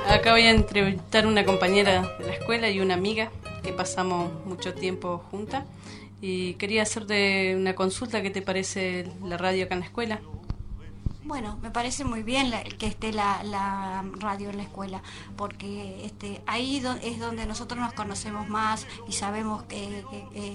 Acá voy a entrevistar a una compañera de la escuela y una amiga que pasamos mucho tiempo juntas. Y quería hacerte una consulta. ¿Qué te parece la radio acá en la escuela? Bueno, me parece muy bien que esté la radio en la escuela, porque ahí es donde nosotros nos conocemos más y sabemos que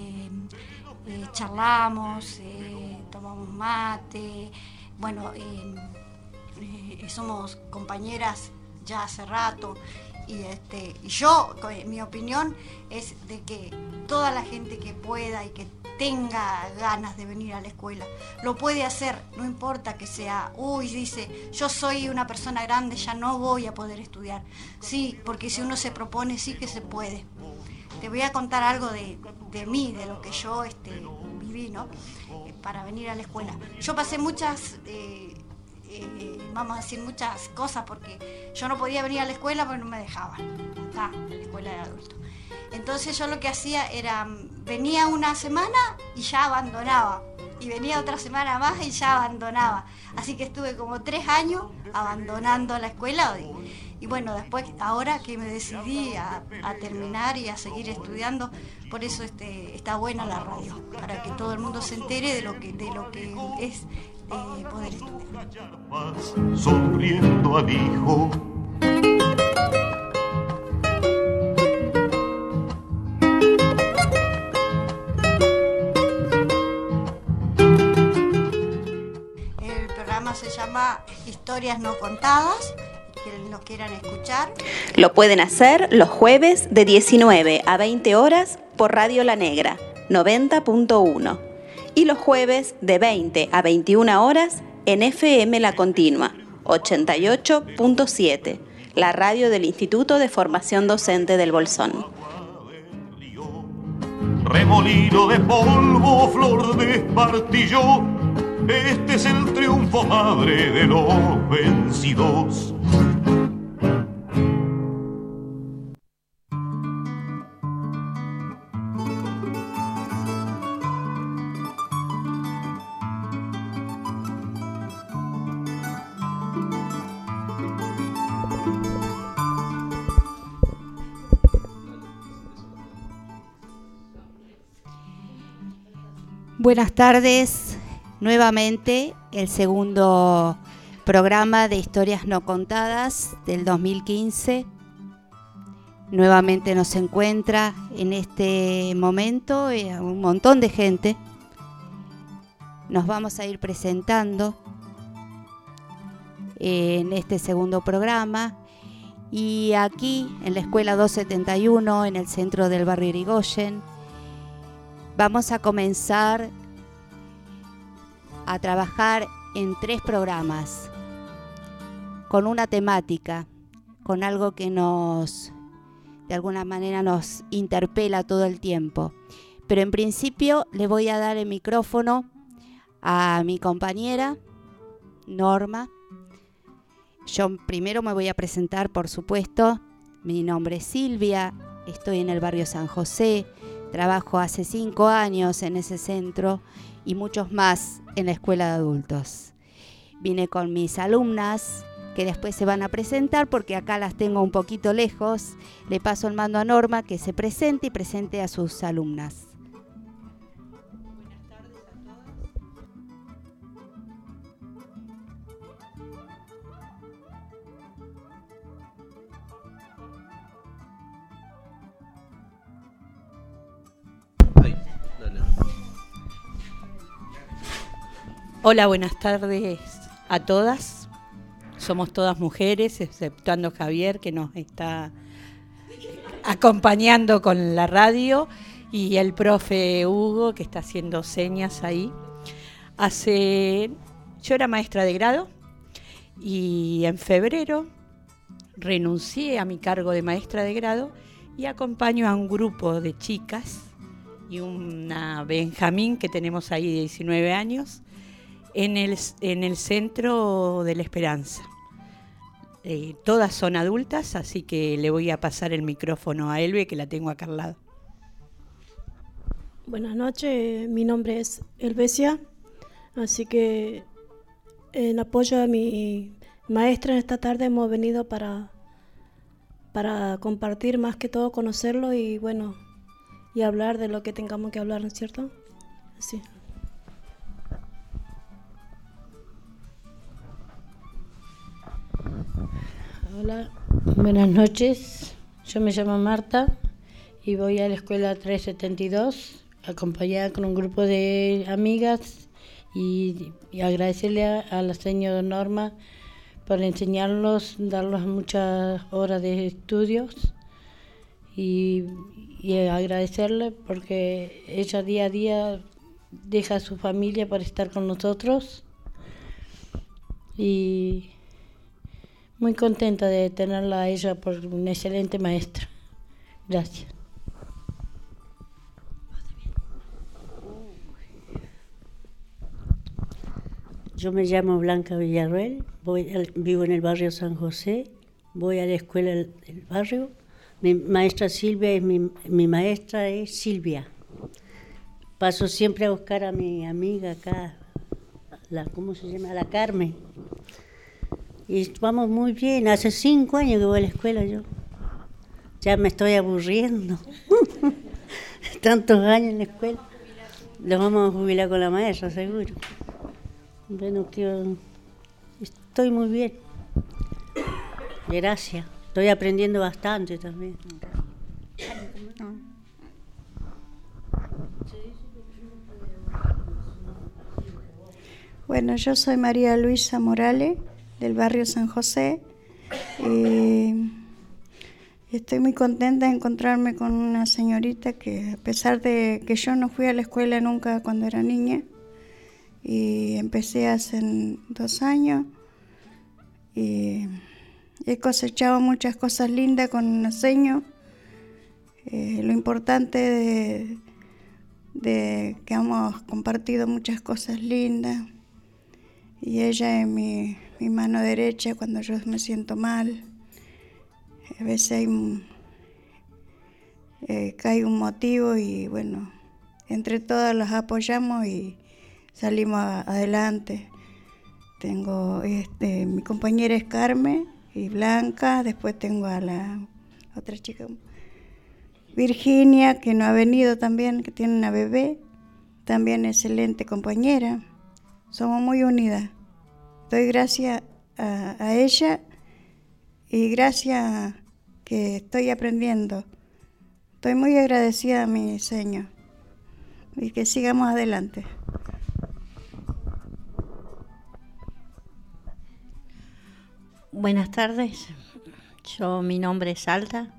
charlamos, tomamos mate, bueno, somos compañeras ya hace rato. Y yo, mi opinión es de que toda la gente que pueda y que tenga ganas de venir a la escuela lo puede hacer, no importa que sea, dice, yo soy una persona grande, ya no voy a poder estudiar. Sí, porque si uno se propone, sí que se puede. Te voy a contar algo de mí, de lo que yo viví, ¿no? Para venir a la escuela. Yo pasé muchas... vamos a decir muchas cosas, porque yo no podía venir a la escuela porque no me dejaban, acá, en la escuela de adultos. Entonces yo lo que hacía era, venía una semana y ya abandonaba, y venía otra semana más y ya abandonaba. Así que estuve como 3 años abandonando la escuela, y bueno, después, ahora que me decidí a terminar y a seguir estudiando, por eso está buena la radio, para que todo el mundo se entere de lo que es poder estudiar. Sonriendo al hijo. El programa se llama Historias No Contadas. Quienes nos quieran escuchar, lo pueden hacer los jueves de 19 a 20 horas por Radio La Negra 90.1 y los jueves de 20 a 21 horas en FM La Continua 88.7, la radio del Instituto de Formación Docente del Bolsón. Remolino de polvo, flor de espartillo, este es el triunfo, madre de los vencidos. Buenas tardes, nuevamente el segundo programa de Historias No Contadas del 2015. Nuevamente nos encuentra en este momento un montón de gente. Nos vamos a ir presentando en este segundo programa, y aquí en la Escuela 271, en el centro del barrio Irigoyen, vamos a comenzar a trabajar en 3 programas, con una temática, con algo que de alguna manera nos interpela todo el tiempo. Pero en principio le voy a dar el micrófono a mi compañera, Norma. Yo primero me voy a presentar, por supuesto. Mi nombre es Silvia, estoy en el barrio San José. Trabajo hace 5 años en ese centro y muchos más en la escuela de adultos. Vine con mis alumnas, que después se van a presentar porque acá las tengo un poquito lejos. Le paso el mando a Norma que se presente y presente a sus alumnas. Buenas tardes a Hola, buenas tardes a todas. Somos todas mujeres, exceptuando Javier, que nos está acompañando con la radio, y el profe Hugo, que está haciendo señas ahí. Yo era maestra de grado y en febrero renuncié a mi cargo de maestra de grado y acompaño a un grupo de chicas y una Benjamín que tenemos ahí de 19 años en el Centro de la Esperanza. Todas son adultas, así que le voy a pasar el micrófono a Elbe, que la tengo acá al lado. Buenas noches, mi nombre es Elvesia, así que en apoyo a mi maestra en esta tarde hemos venido para para compartir, más que todo conocerlo y bueno, y hablar de lo que tengamos que hablar, ¿no es cierto? Así. Hola, buenas noches. Yo me llamo Marta y voy a la escuela 372, acompañada con un grupo de amigas y agradecerle a la señora Norma por enseñarnos, darnos muchas horas de estudios y agradecerle porque ella día a día deja a su familia para estar con nosotros y muy contenta de tenerla a ella por una excelente maestra. Gracias. Yo me llamo Blanca Villarruel, vivo en el barrio San José, voy a la escuela del barrio. Mi maestra Silvia es mi maestra es Silvia. Paso siempre a buscar a mi amiga acá, ¿cómo se llama? La Carmen. Y vamos muy bien, hace 5 años que voy a la escuela yo. Ya me estoy aburriendo. Tantos años en la escuela. Los vamos a jubilar con la maestra, seguro. Bueno, estoy muy bien. Gracias. Estoy aprendiendo bastante también. Bueno, yo soy María Luisa Morales, del barrio San José. Estoy muy contenta de encontrarme con una señorita que, a pesar de que yo no fui a la escuela nunca cuando era niña, y empecé hace 2 años, y he cosechado muchas cosas lindas con un señor. Lo importante de que hemos compartido muchas cosas lindas, y ella es mi mano derecha cuando yo me siento mal. A veces cae un motivo y bueno, entre todas las apoyamos y salimos adelante. Tengo mi compañera es Carmen y Blanca, después tengo a la otra chica, Virginia, que no ha venido también, que tiene una bebé, también excelente compañera. Somos muy unidas. Doy gracias a ella y gracias que estoy aprendiendo. Estoy muy agradecida a mi Señor y que sigamos adelante. Buenas tardes, mi nombre es Alda.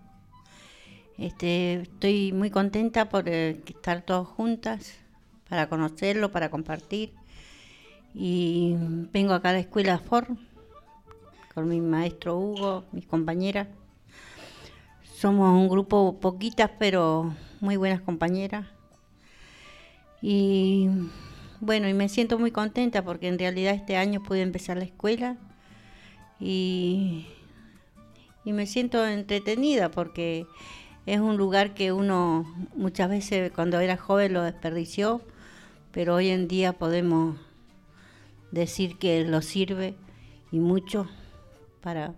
Estoy muy contenta por estar todas juntas, para conocerlo, para compartir. Y vengo acá a la escuela Ford con mi maestro Hugo, mis compañeras. Somos un grupo poquitas, pero muy buenas compañeras. Y bueno, y me siento muy contenta porque en realidad este año pude empezar la escuela y me siento entretenida porque es un lugar que uno muchas veces cuando era joven lo desperdició, pero hoy en día podemos decir que lo sirve y mucho para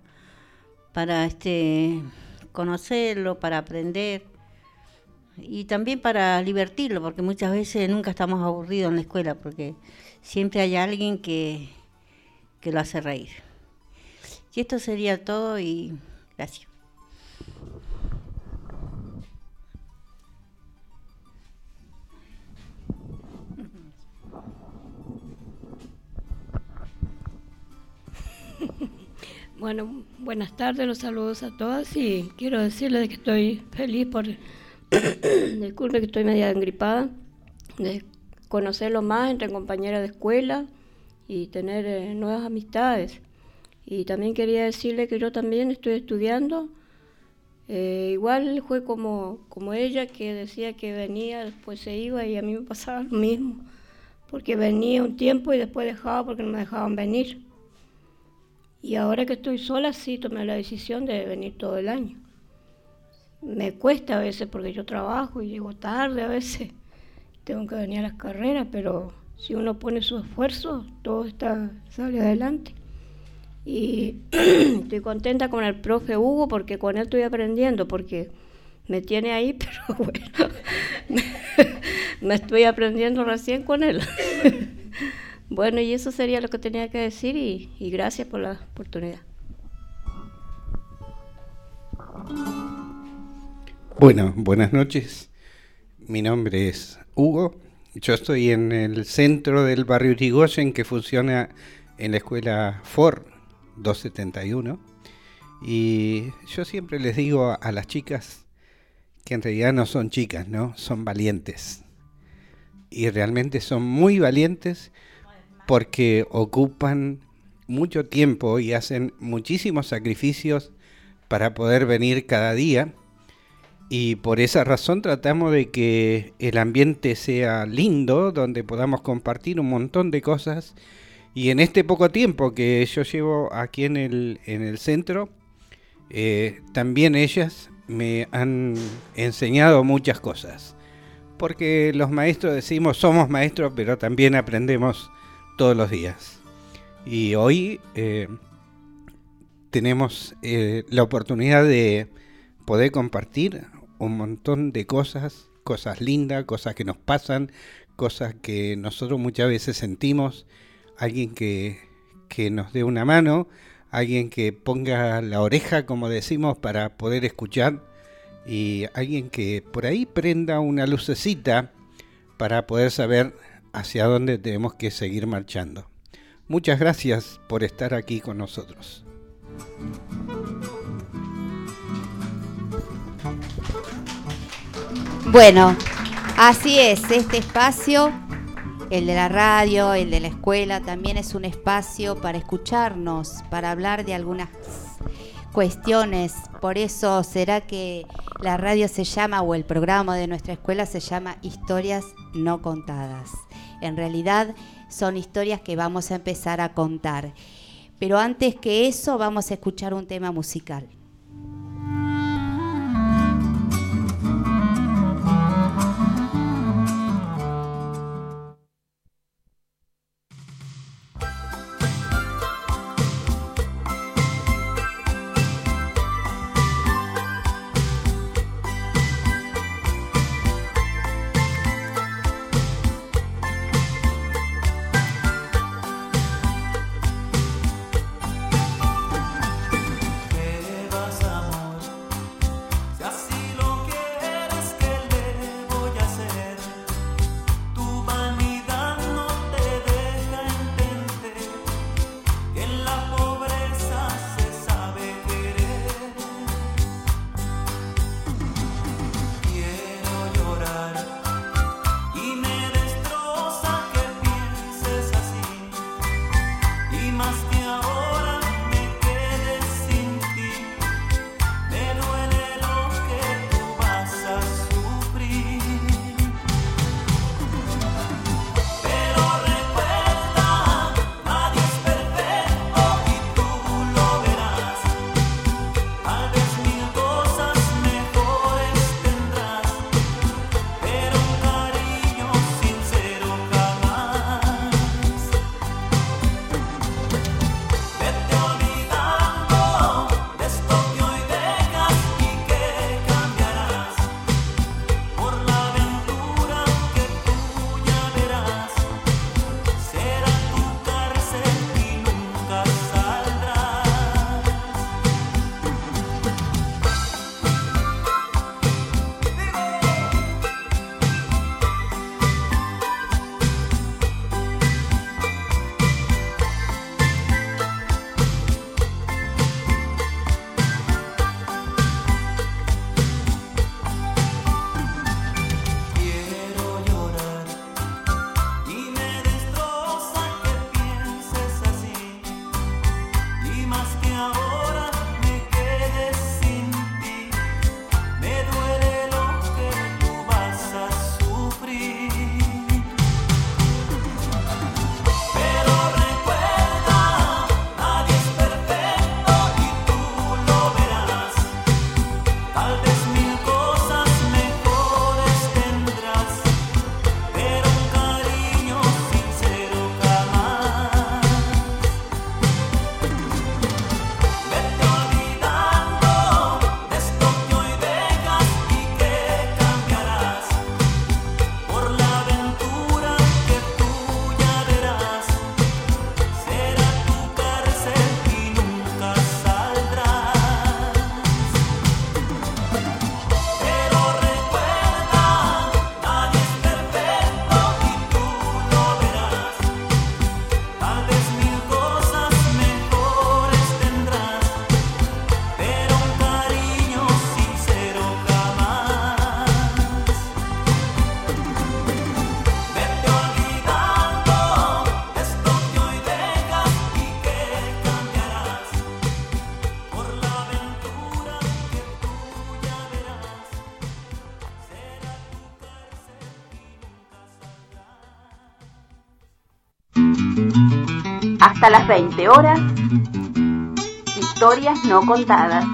conocerlo, para aprender y también para divertirlo, porque muchas veces nunca estamos aburridos en la escuela porque siempre hay alguien que lo hace reír. Y esto sería todo y gracias. Bueno, buenas tardes, los saludos a todas y quiero decirles que estoy feliz por disculpe que estoy media engripada, de conocerlo más entre compañeras de escuela y tener nuevas amistades. Y también quería decirle que yo también estoy estudiando, igual fue como ella que decía que venía, después se iba y a mí me pasaba lo mismo, porque venía un tiempo y después dejaba porque no me dejaban venir. Y ahora que estoy sola, sí tomé la decisión de venir todo el año. Me cuesta a veces porque yo trabajo y llego tarde a veces. Tengo que venir a las carreras, pero si uno pone su esfuerzo, todo sale adelante. Y estoy contenta con el profe Hugo porque con él estoy aprendiendo, porque me tiene ahí, pero bueno, me estoy aprendiendo recién con él. Bueno, y eso sería lo que tenía que decir y gracias por la oportunidad. Bueno, buenas noches. Mi nombre es Hugo. Yo estoy en el centro del barrio Irigoyen, que funciona en la escuela Ford 271. Y yo siempre les digo a las chicas que en realidad no son chicas, ¿no? Son valientes. Y realmente son muy valientes porque ocupan mucho tiempo y hacen muchísimos sacrificios para poder venir cada día. Y por esa razón tratamos de que el ambiente sea lindo, donde podamos compartir un montón de cosas. Y en este poco tiempo que yo llevo aquí en el centro, también ellas me han enseñado muchas cosas. Porque los maestros decimos, somos maestros, pero también aprendemos todos los días. Y hoy tenemos la oportunidad de poder compartir un montón de cosas lindas, cosas que nos pasan, cosas que nosotros muchas veces sentimos, alguien que nos dé una mano, alguien que ponga la oreja, como decimos, para poder escuchar, y alguien que por ahí prenda una lucecita para poder saber hacia dónde tenemos que seguir marchando. Muchas gracias por estar aquí con nosotros. Bueno, así es, este espacio, el de la radio, el de la escuela, también es un espacio para escucharnos, para hablar de algunas cuestiones. Por eso será que la radio se llama, o el programa de nuestra escuela se llama Historias No Contadas. En realidad son historias que vamos a empezar a contar. Pero antes que eso vamos a escuchar un tema musical. Que Hasta las 20 horas, historias no contadas.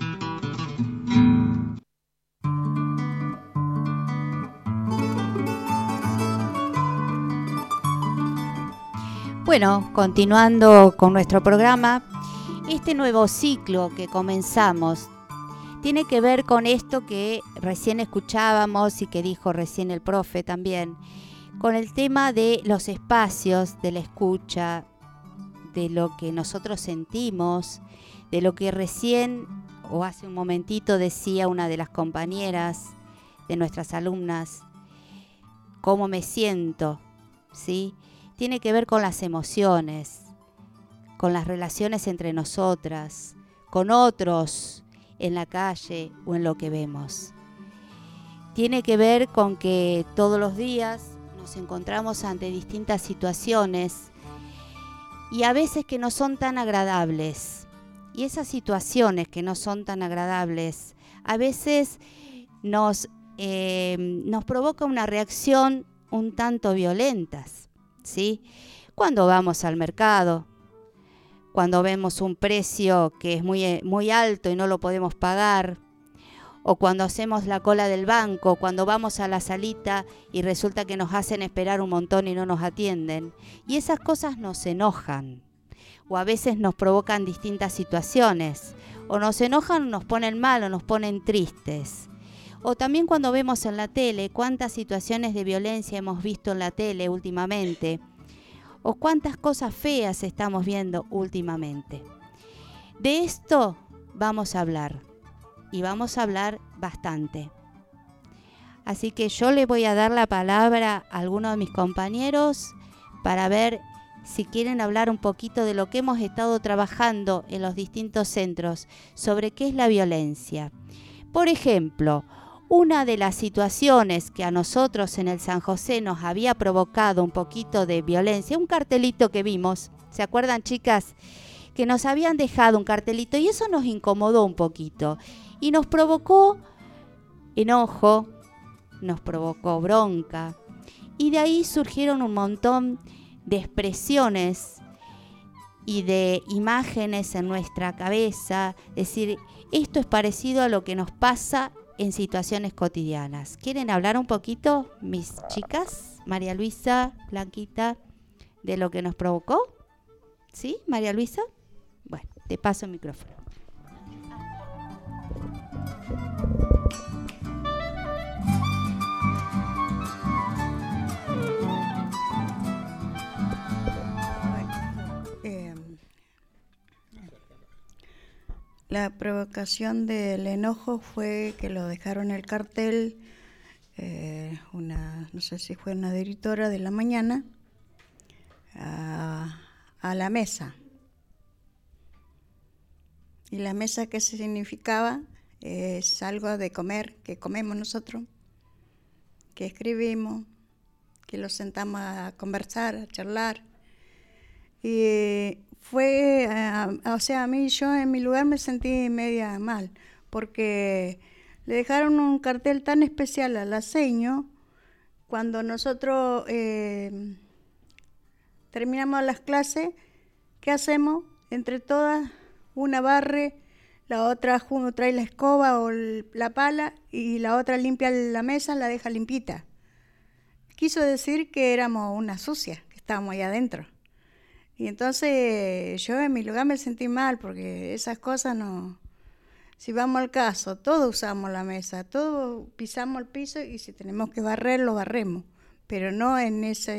Bueno, continuando con nuestro programa, este nuevo ciclo que comenzamos tiene que ver con esto que recién escuchábamos y que dijo recién el profe también, con el tema de los espacios, de la escucha, de lo que nosotros sentimos, de lo que recién o hace un momentito decía una de las compañeras de nuestras alumnas, cómo me siento, ¿sí? Tiene que ver con las emociones, con las relaciones entre nosotras, con otros en la calle o en lo que vemos. Tiene que ver con que todos los días nos encontramos ante distintas situaciones y a veces que no son tan agradables. Y esas situaciones que no son tan agradables a veces nos provoca una reacción un tanto violentas. ¿Sí? Cuando vamos al mercado, cuando vemos un precio que es muy alto y no lo podemos pagar, o cuando hacemos la cola del banco, cuando vamos a la salita y resulta que nos hacen esperar un montón y no nos atienden. Y esas cosas nos enojan, o a veces nos provocan distintas situaciones, o nos enojan o nos ponen mal o nos ponen tristes. O también cuando vemos en la tele cuántas situaciones de violencia hemos visto en la tele últimamente. O cuántas cosas feas estamos viendo últimamente. De esto vamos a hablar. Y vamos a hablar bastante. Así que yo le voy a dar la palabra a algunos de mis compañeros para ver si quieren hablar un poquito de lo que hemos estado trabajando en los distintos centros sobre qué es la violencia. Por ejemplo, una de las situaciones que a nosotros en el San José nos había provocado un poquito de violencia, un cartelito que vimos, ¿se acuerdan, chicas? Que nos habían dejado un cartelito y eso nos incomodó un poquito y nos provocó enojo, nos provocó bronca y de ahí surgieron un montón de expresiones y de imágenes en nuestra cabeza, es decir, esto es parecido a lo que nos pasa en situaciones cotidianas. ¿Quieren hablar un poquito, mis chicas? María Luisa, Blanquita, de lo que nos provocó. ¿Sí, María Luisa? Bueno, te paso el micrófono. La provocación del enojo fue que lo dejaron el cartel, no sé si fue una directora de la mañana, a la mesa. Y la mesa, ¿qué significaba? Es algo de comer, que comemos nosotros, que escribimos, que lo sentamos a conversar, a charlar. Y fue, a mí, yo en mi lugar me sentí media mal, porque le dejaron un cartel tan especial a la seño, cuando nosotros terminamos las clases, ¿qué hacemos? Entre todas, una barre, la otra trae la escoba o la pala y la otra limpia la mesa, la deja limpita. Quiso decir que éramos una sucia, que estábamos ahí adentro. Y entonces yo en mi lugar me sentí mal porque esas cosas no... Si vamos al caso, todos usamos la mesa, todos pisamos el piso y si tenemos que barrer, lo barremos. Pero no en esa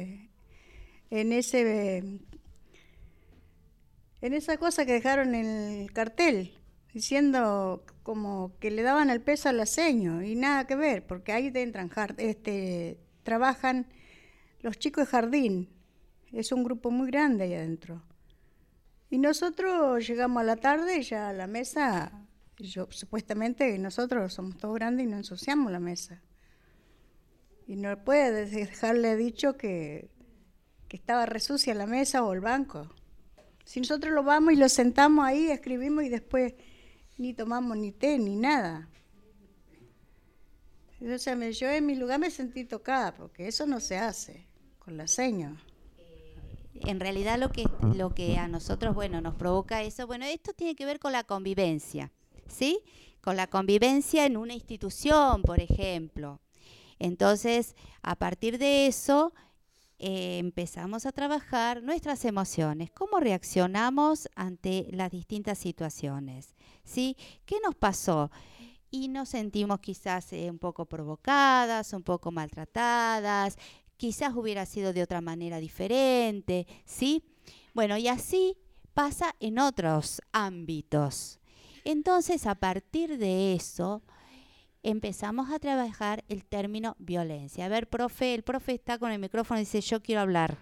cosa que dejaron en el cartel, diciendo como que le daban el peso al seño y nada que ver, porque ahí entran, trabajan los chicos de jardín. Es un grupo muy grande ahí adentro. Y nosotros llegamos a la tarde y ya a la mesa, supuestamente nosotros somos todos grandes y no ensuciamos la mesa. Y no puede dejarle dicho que estaba resucia la mesa o el banco. Si nosotros lo vamos y lo sentamos ahí, escribimos y después ni tomamos ni té ni nada. Entonces yo en mi lugar me sentí tocada porque eso no se hace con la seño. En realidad lo que a nosotros, bueno, nos provoca eso, bueno, esto tiene que ver con la convivencia, ¿sí? Con la convivencia en una institución, por ejemplo. Entonces, a partir de eso, empezamos a trabajar nuestras emociones, cómo reaccionamos ante las distintas situaciones, ¿sí? ¿Qué nos pasó? Y nos sentimos quizás un poco provocadas, un poco maltratadas, quizás hubiera sido de otra manera diferente, ¿sí? Bueno, y así pasa en otros ámbitos. Entonces, a partir de eso, empezamos a trabajar el término violencia. A ver, profe, el profe está con el micrófono y dice, yo quiero hablar.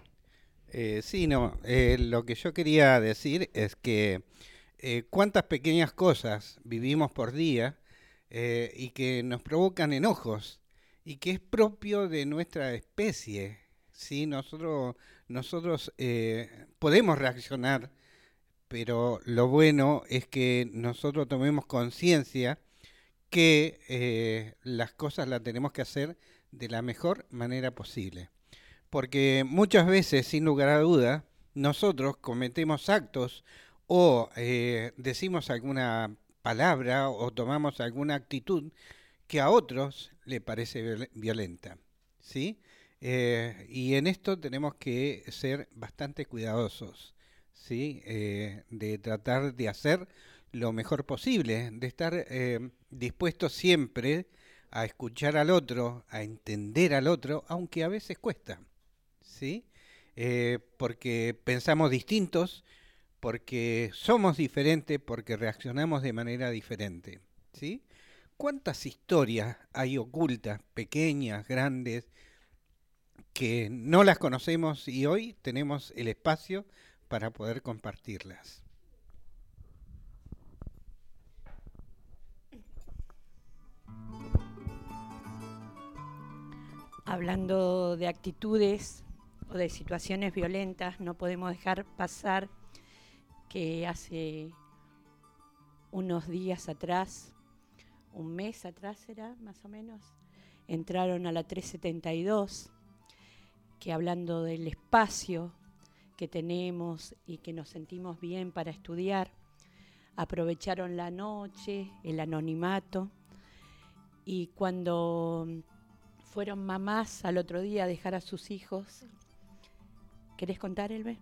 Lo que yo quería decir es que cuántas pequeñas cosas vivimos por día y que nos provocan enojos y que es propio de nuestra especie, ¿sí? Nosotros podemos reaccionar, pero lo bueno es que nosotros tomemos conciencia que las cosas las tenemos que hacer de la mejor manera posible. Porque muchas veces, sin lugar a duda, nosotros cometemos actos o decimos alguna palabra o tomamos alguna actitud que a otros le parece violenta, ¿sí? Y en esto tenemos que ser bastante cuidadosos, ¿sí? De tratar de hacer lo mejor posible, de estar dispuestos siempre a escuchar al otro, a entender al otro, aunque a veces cuesta, ¿sí? Porque pensamos distintos, porque somos diferentes, porque reaccionamos de manera diferente, ¿sí? ¿Cuántas historias hay ocultas, pequeñas, grandes, que no las conocemos y hoy tenemos el espacio para poder compartirlas? Hablando de actitudes o de situaciones violentas, no podemos dejar pasar que hace unos días atrás, un mes atrás era más o menos, entraron a la 372, que hablando del espacio que tenemos y que nos sentimos bien para estudiar, aprovecharon la noche, el anonimato, y cuando fueron mamás al otro día a dejar a sus hijos, ¿querés contar, Elbe?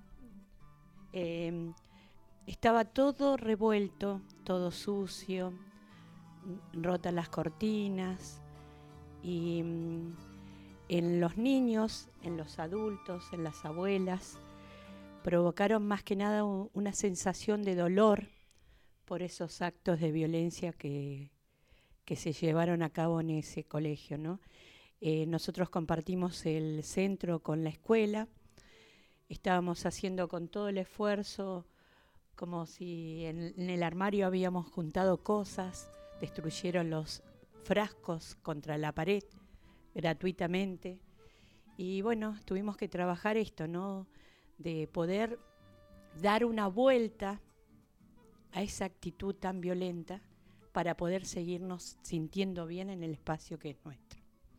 Estaba todo revuelto, todo sucio, rotas las cortinas, y en los niños, en los adultos, en las abuelas, provocaron más que nada una sensación de dolor por esos actos de violencia que se llevaron a cabo en ese colegio, ¿no? Nosotros compartimos el centro con la escuela, estábamos haciendo con todo el esfuerzo, como si en el armario habíamos juntado cosas, destruyeron los frascos contra la pared gratuitamente, y bueno, tuvimos que trabajar esto, ¿no? De poder dar una vuelta a esa actitud tan violenta para poder seguirnos sintiendo bien en el espacio que es nuestro.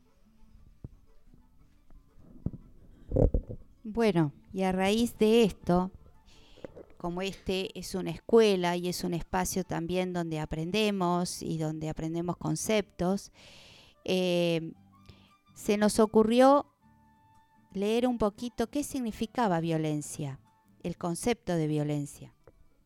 Bueno, y a raíz de esto, como este es una escuela y es un espacio también donde aprendemos y donde aprendemos conceptos, se nos ocurrió leer un poquito qué significaba violencia, el concepto de violencia.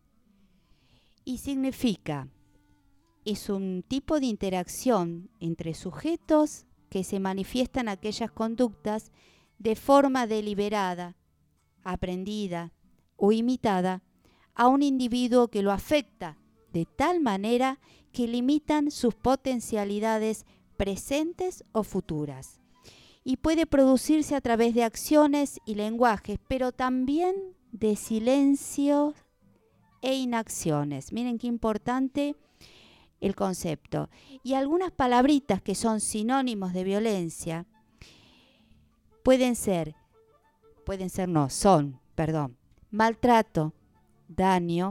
Y significa, es un tipo de interacción entre sujetos que se manifiestan aquellas conductas de forma deliberada, aprendida o imitada a un individuo que lo afecta de tal manera que limitan sus potencialidades presentes o futuras. Y puede producirse a través de acciones y lenguajes, pero también de silencios e inacciones. Miren qué importante el concepto. Y algunas palabritas que son sinónimos de violencia son, maltrato, daño,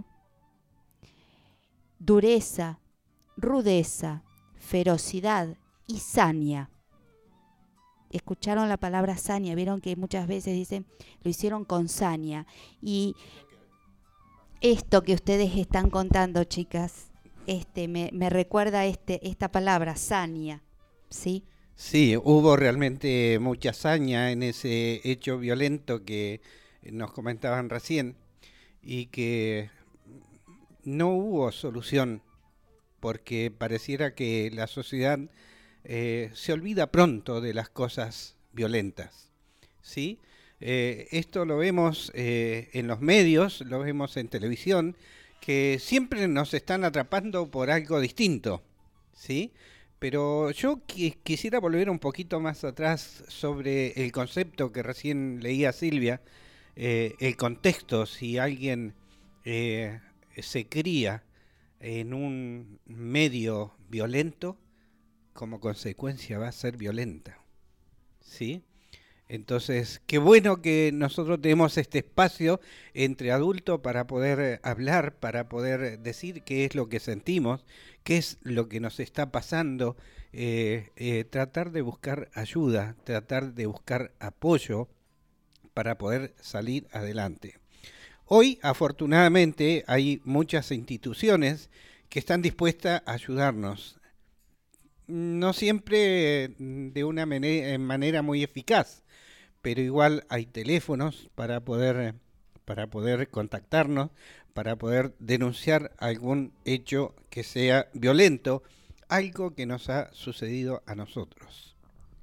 dureza, rudeza, ferocidad y saña. escucharon la palabra saña, vieron que muchas veces dicen, lo hicieron con saña. Y esto que ustedes están contando, chicas, me recuerda esta palabra, saña, ¿sí? Sí, hubo realmente mucha saña en ese hecho violento que nos comentaban recién y que no hubo solución porque pareciera que la sociedad se olvida pronto de las cosas violentas, ¿sí? Esto lo vemos en los medios, lo vemos en televisión, que siempre nos están atrapando por algo distinto, ¿sí? Pero yo quisiera volver un poquito más atrás sobre el concepto que recién leía Silvia, el contexto, si alguien se cría en un medio violento, como consecuencia va a ser violenta, ¿sí? Entonces, qué bueno que nosotros tenemos este espacio entre adultos para poder hablar, para poder decir qué es lo que sentimos, qué es lo que nos está pasando, tratar de buscar ayuda, tratar de buscar apoyo para poder salir adelante. Hoy, afortunadamente, hay muchas instituciones que están dispuestas a ayudarnos. No siempre de una manera muy eficaz, pero igual hay teléfonos para poder contactarnos, para poder denunciar algún hecho que sea violento, algo que nos ha sucedido a nosotros.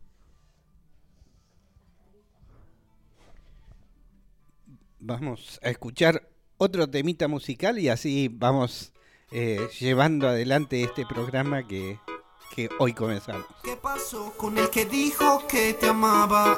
Vamos a escuchar otro temita musical y así vamos llevando adelante este programa que hoy comenzamos. ¿Qué pasó con el que dijo que te amaba?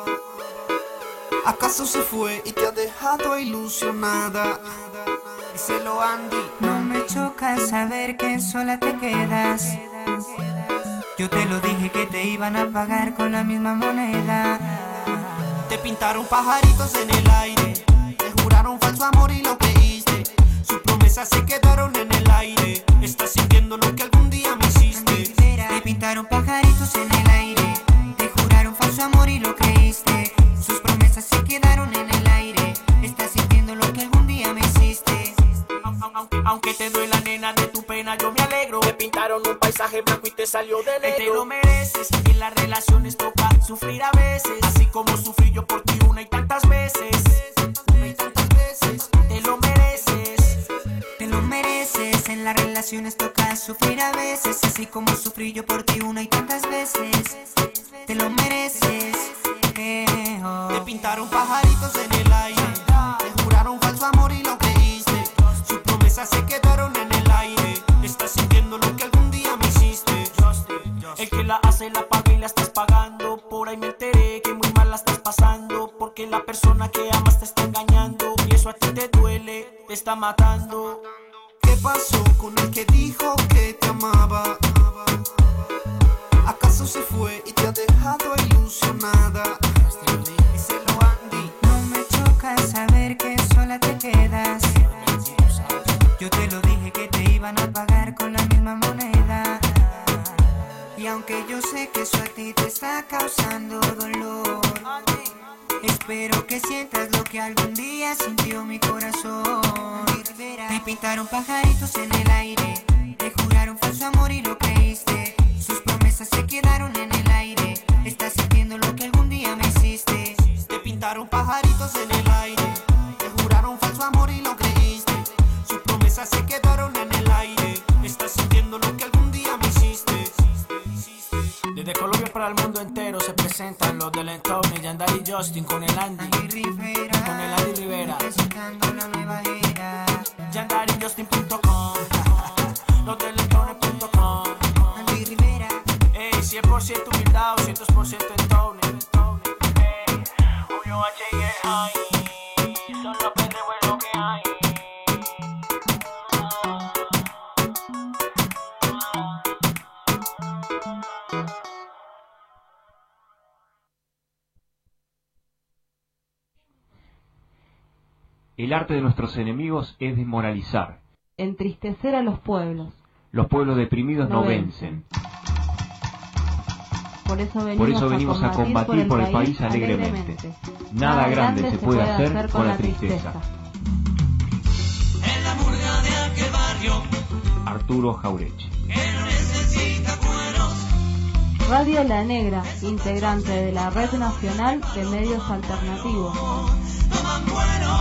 ¿Acaso se fue y te ha dejado ilusionada? Díselo, Andy. No me choca saber que sola te quedas. Yo te lo dije que te iban a pagar con la misma moneda. Te pintaron pajaritos en el aire, te juraron falso amor y lo creíste. Sus promesas se quedaron en el aire. Estás sintiendo lo que algún día me hiciste. Te pintaron pajaritos en el aire, te juraron falso amor y lo creíste. Sus promesas se quedaron en el aire. Estás sintiendo lo que algún día me hiciste. Aunque te duele la nena de tu pena, yo me alegro. Te pintaron un paisaje blanco y te salió de negro. Te lo mereces, en las relaciones toca sufrir a veces, así como sufrí yo por ti una y tantas veces. Una y tantas veces, te lo mereces. Te lo mereces, en las relaciones toca sufrir a veces, así como sufrí yo por ti una y tantas veces. Te lo mereces. Te pintaron pajaritos en el aire, te juraron falso amor y lo creíste. Sus promesas se quedaron en el aire. Estás sintiendo lo que algún día me hiciste. El que la hace la paga y la estás pagando. Por ahí me enteré que muy mal la estás pasando, porque la persona que amas te está engañando y eso a ti te duele, te está matando. ¿Qué pasó con el que dijo que te amaba? ¿Acaso se fue y te ha dejado ilusionada? Díselo, Andy. No me choca saber que sola te quedas. Yo te lo dije que te iban a pagar con la misma moneda. Y aunque yo sé que eso a ti te está causando dolor, espero que sientas lo que algún día sintió mi corazón. Te pintaron pajaritos en el aire, te juraron falso amor y lo creíste. Sus promesas se quedaron en el aire. Estás sintiendo lo que algún día me hiciste. Te pintaron pajaritos en el aire, te juraron falso amor y lo creíste. Sus promesas se quedaron en el aire. Estás sintiendo lo que algún día me hiciste. Desde Colombia para el mundo entero se presentan los del entorno, Yandari y Justin con el Andy Rivera, con el Andy Rivera, presentando la nueva era. YandariJustin.com, los del entorno.com. Andy Rivera, 100% humildad, 200% entorno. Julio H y el High, son los pendejos es lo que hay. El arte de nuestros enemigos es desmoralizar. Entristecer a los pueblos. Los pueblos deprimidos no vencen. Por eso venimos a combatir por el país alegremente. Nada grande se puede hacer con la tristeza. En la murga de aquel barrio, Arturo Jaureche. que no necesita cueros. Radio La Negra, integrante de la Red Nacional de Medios Alternativos. Toman cuero.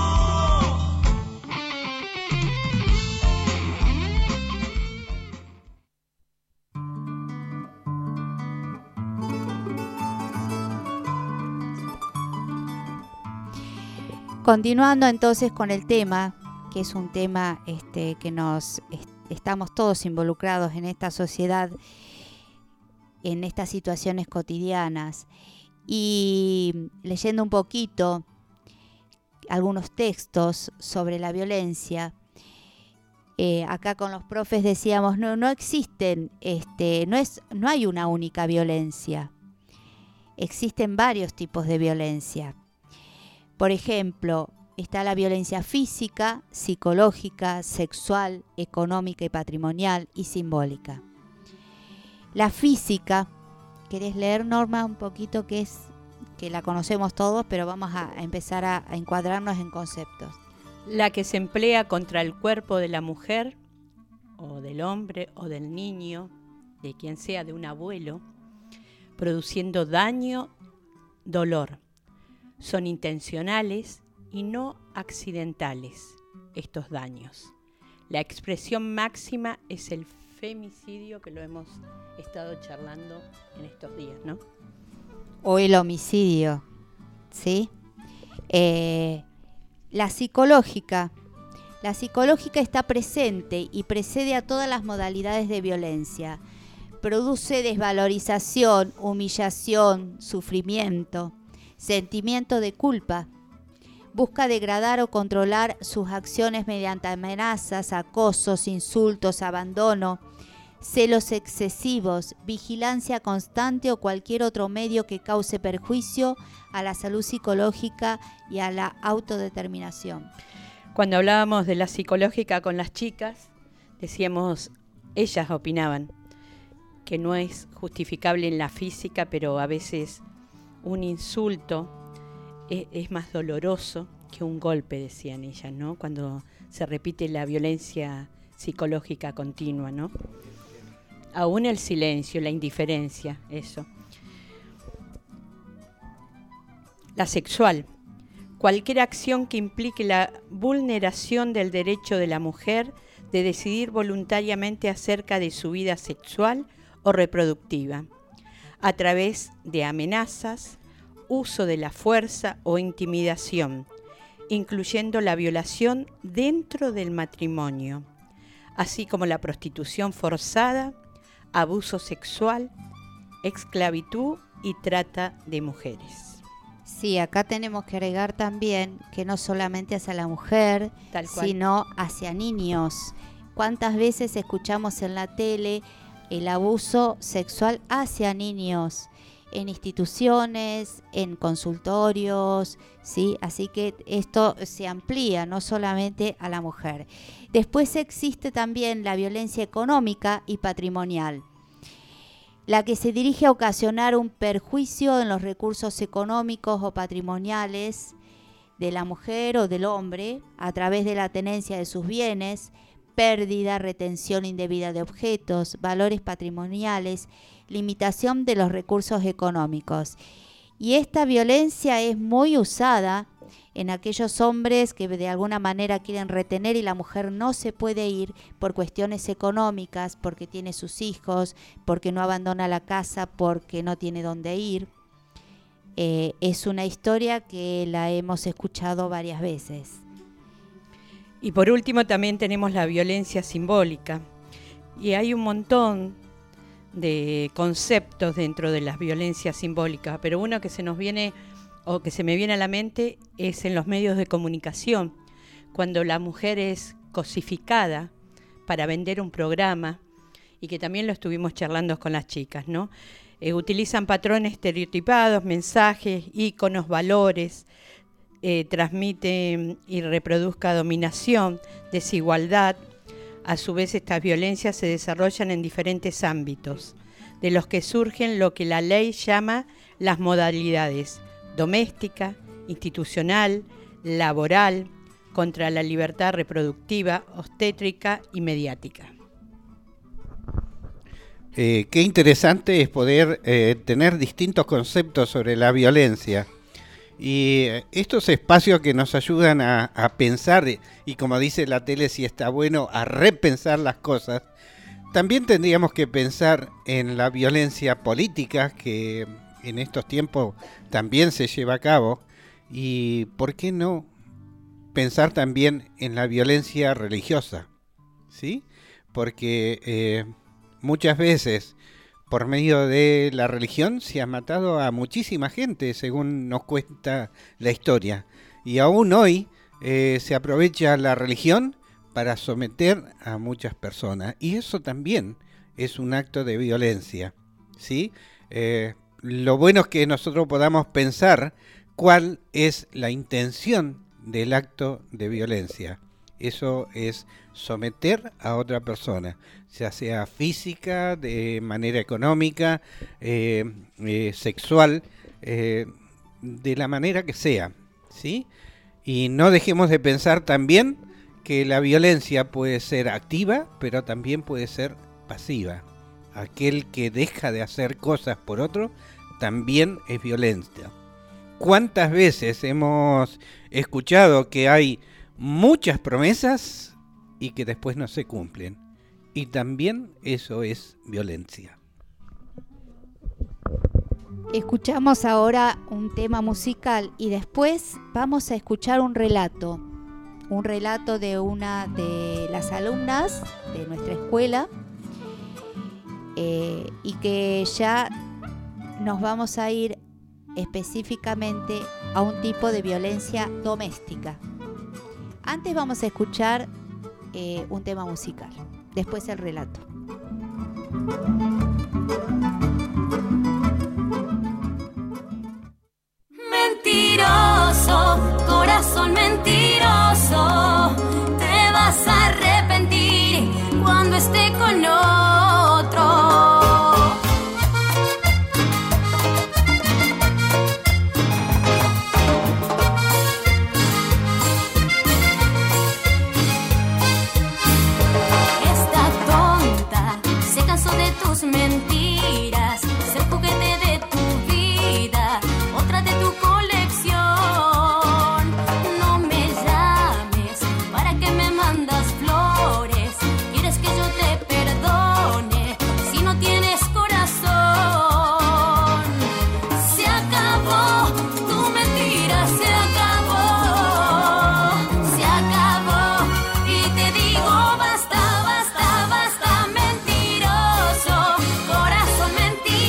Continuando entonces con el tema, que es un tema que nos estamos todos involucrados en esta sociedad, en estas situaciones cotidianas, y leyendo un poquito algunos textos sobre la violencia. Acá con los profes decíamos, no existen, no hay una única violencia, existen varios tipos de violencia. Por ejemplo, está la violencia física, psicológica, sexual, económica y patrimonial y simbólica. La física, ¿querés leer, Norma, un poquito qué es? Que la conocemos todos, pero vamos a empezar a encuadrarnos en conceptos. La que se emplea contra el cuerpo de la mujer, o del hombre, o del niño, de quien sea, de un abuelo, produciendo daño, dolor. Son intencionales y no accidentales estos daños. La expresión máxima es el femicidio, que lo hemos estado charlando en estos días, ¿no? O el homicidio, ¿sí? La psicológica está presente y precede a todas las modalidades de violencia. Produce desvalorización, humillación, sufrimiento, sentimiento de culpa. Busca degradar o controlar sus acciones mediante amenazas, acosos, insultos, abandono, celos excesivos, vigilancia constante o cualquier otro medio que cause perjuicio a la salud psicológica y a la autodeterminación. Cuando hablábamos de la psicológica con las chicas, decíamos, ellas opinaban que no es justificable en la física, pero a veces un insulto es más doloroso que un golpe, decían ellas, ¿no? Cuando se repite la violencia psicológica continua, ¿no? Aún el silencio, la indiferencia, eso. La sexual. Cualquier acción que implique la vulneración del derecho de la mujer de decidir voluntariamente acerca de su vida sexual o reproductiva, a través de amenazas, uso de la fuerza o intimidación, incluyendo la violación dentro del matrimonio, así como la prostitución forzada, abuso sexual, esclavitud y trata de mujeres. Sí, acá tenemos que agregar también que no solamente hacia la mujer, sino hacia niños. ¿Cuántas veces escuchamos en la tele el abuso sexual hacia niños? En instituciones, en consultorios, ¿sí? Así que esto se amplía no solamente a la mujer. Después existe también la violencia económica y patrimonial, la que se dirige a ocasionar un perjuicio en los recursos económicos o patrimoniales de la mujer o del hombre a través de la tenencia de sus bienes, pérdida, retención indebida de objetos, valores patrimoniales, limitación de los recursos económicos. Y esta violencia es muy usada en aquellos hombres que de alguna manera quieren retener y la mujer no se puede ir por cuestiones económicas, porque tiene sus hijos, porque no abandona la casa, porque no tiene dónde ir. Es una historia que la hemos escuchado varias veces. Y por último también tenemos la violencia simbólica. Y hay un montón de conceptos dentro de las violencias simbólicas, pero uno que se nos viene o que se me viene a la mente es en los medios de comunicación, cuando la mujer es cosificada para vender un programa, y que también lo estuvimos charlando con las chicas, ¿no? Utilizan patrones estereotipados, mensajes, íconos, valores, transmite y reproduzca dominación, desigualdad. A su vez, estas violencias se desarrollan en diferentes ámbitos, de los que surgen lo que la ley llama las modalidades doméstica, institucional, laboral, contra la libertad reproductiva, obstétrica y mediática. Qué interesante es poder tener distintos conceptos sobre la violencia. Y estos espacios que nos ayudan a pensar, y como dice la tele, si está bueno, a repensar las cosas, también tendríamos que pensar en la violencia política que en estos tiempos también se lleva a cabo, y ¿por qué no pensar también en la violencia religiosa? ¿Sí? Porque muchas veces por medio de la religión se ha matado a muchísima gente, según nos cuenta la historia. Y aún hoy se aprovecha la religión para someter a muchas personas. Y eso también es un acto de violencia, ¿sí? Lo bueno es que nosotros podamos pensar cuál es la intención del acto de violencia. Eso es someter a otra persona, ya sea física, de manera económica, sexual, de la manera que sea, ¿sí? Y no dejemos de pensar también que la violencia puede ser activa, pero también puede ser pasiva. Aquel que deja de hacer cosas por otro también es violenta. ¿Cuántas veces hemos escuchado que hay muchas promesas y que después no se cumplen? Y también eso es violencia. Escuchamos ahora un tema musical y después vamos a escuchar un relato de una de las alumnas de nuestra escuela, y que ya nos vamos a ir específicamente a un tipo de violencia doméstica. Antes vamos a escuchar un tema musical, después el relato. Mentiroso, corazón mentiroso, te vas a arrepentir cuando esté con otro. De tus mentiras, ser juguete de tu vida, otra de tu colección. No me llames para que me mandas flores. Quieres que yo te perdone si no tienes corazón. Se acabó tu mentira, se acabó y te digo basta, basta, basta. Corazón mentiroso.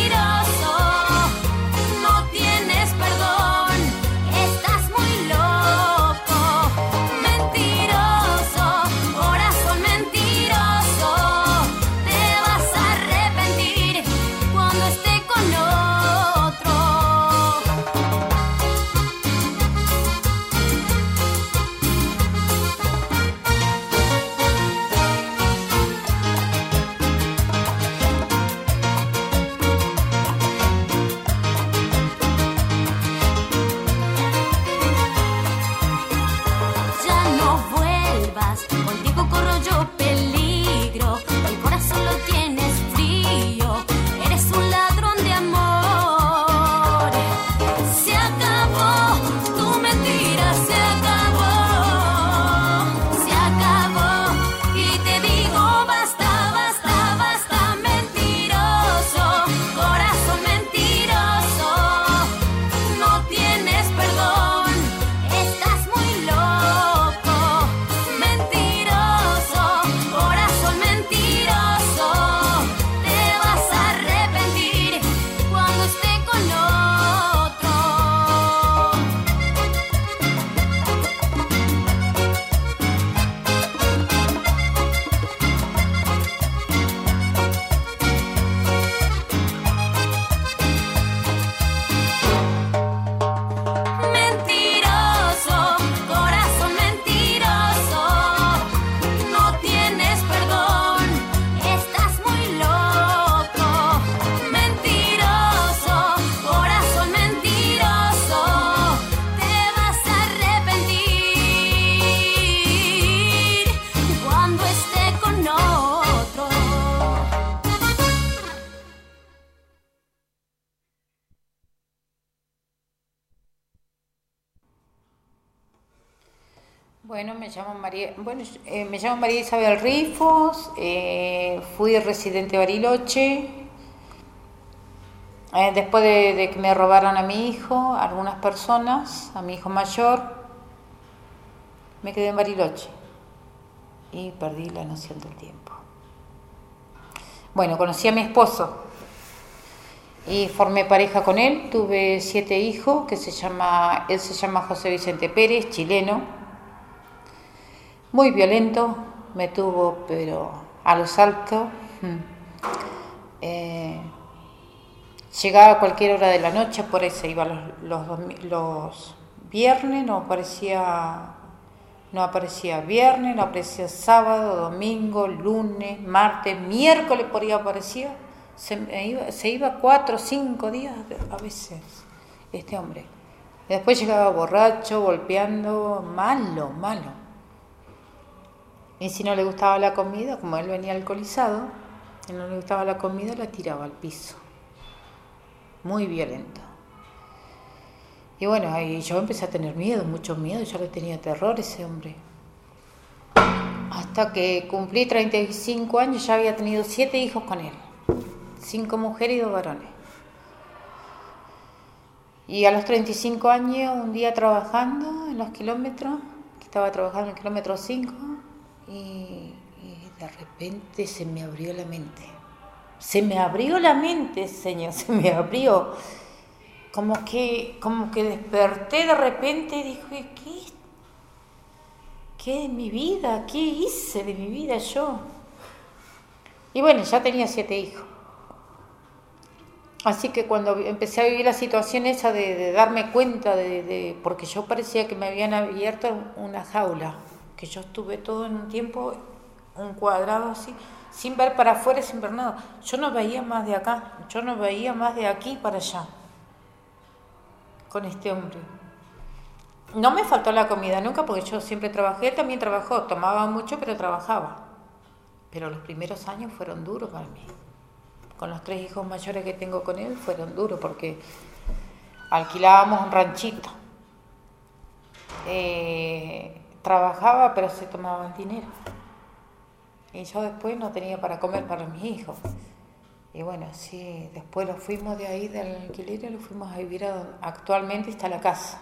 Bueno, me llamo María Isabel Rifos, fui residente de Bariloche. Después de que me robaron a mi hijo, algunas personas, a mi hijo mayor, me quedé en Bariloche y perdí la noción del tiempo. Bueno, conocí a mi esposo y formé pareja con él, tuve 7 hijos, él se llama José Vicente Pérez, chileno, muy violento, me tuvo pero a los altos. Llegaba a cualquier hora de la noche, por ahí se iba los viernes, no aparecía viernes, no aparecía sábado, domingo, lunes, martes, miércoles por ahí aparecía, se iba 4 o 5 días a veces este hombre. Después llegaba borracho, golpeando, malo. Y si no le gustaba la comida, como él venía alcoholizado, y no le gustaba la comida, la tiraba al piso. Muy violento. Y bueno, ahí yo empecé a tener miedo, mucho miedo, yo le tenía terror a ese hombre. Hasta que cumplí 35 años, ya había tenido 7 hijos con él. 5 mujeres y 2 varones. Y a los 35 años, un día trabajando en los kilómetros, que estaba trabajando en el kilómetro 5, y de repente se me abrió la mente. Se me abrió la mente, señor, se me abrió. Como que desperté de repente y dije, ¿qué de mi vida? ¿Qué hice de mi vida yo? Y bueno, ya tenía 7 hijos. Así que cuando empecé a vivir la situación esa de darme cuenta, porque yo parecía que me habían abierto una jaula, que yo estuve todo en un tiempo, un cuadrado así, sin ver para afuera, sin ver nada. Yo no veía más de acá, yo no veía más de aquí para allá, con este hombre. No me faltó la comida nunca, porque yo siempre trabajé, él también trabajó, tomaba mucho, pero trabajaba. Pero los primeros años fueron duros para mí. Con los 3 hijos mayores que tengo con él, fueron duros, porque alquilábamos un ranchito. Trabajaba, pero se tomaba el dinero. Y yo después no tenía para comer para mis hijos. Y bueno, sí, después los fuimos de ahí, del alquiler, y los fuimos a vivir actualmente está la casa.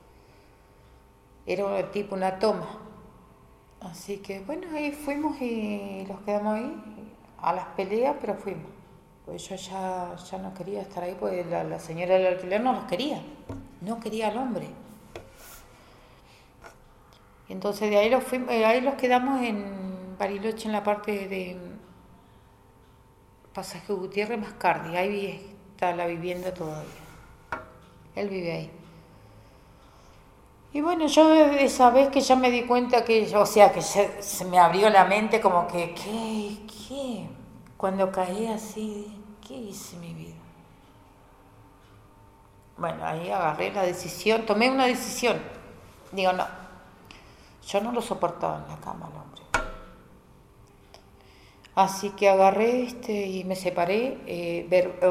Era tipo una toma. Así que bueno, ahí fuimos y los quedamos ahí, a las peleas, pero fuimos. Pues yo ya no quería estar ahí, porque la señora del alquiler no los quería. No quería al hombre. Entonces de ahí ahí los quedamos en Bariloche, en la parte de Pasaje Gutiérrez Mascardi. Ahí está la vivienda todavía. Él vive ahí. Y bueno, yo esa vez que ya me di cuenta que se me abrió la mente, como que, ¿qué? Cuando caí así, ¿qué hice en mi vida? Bueno, ahí agarré la decisión, tomé una decisión. Digo, no, yo no lo soportaba en la cama al hombre. Así que agarré y me separé,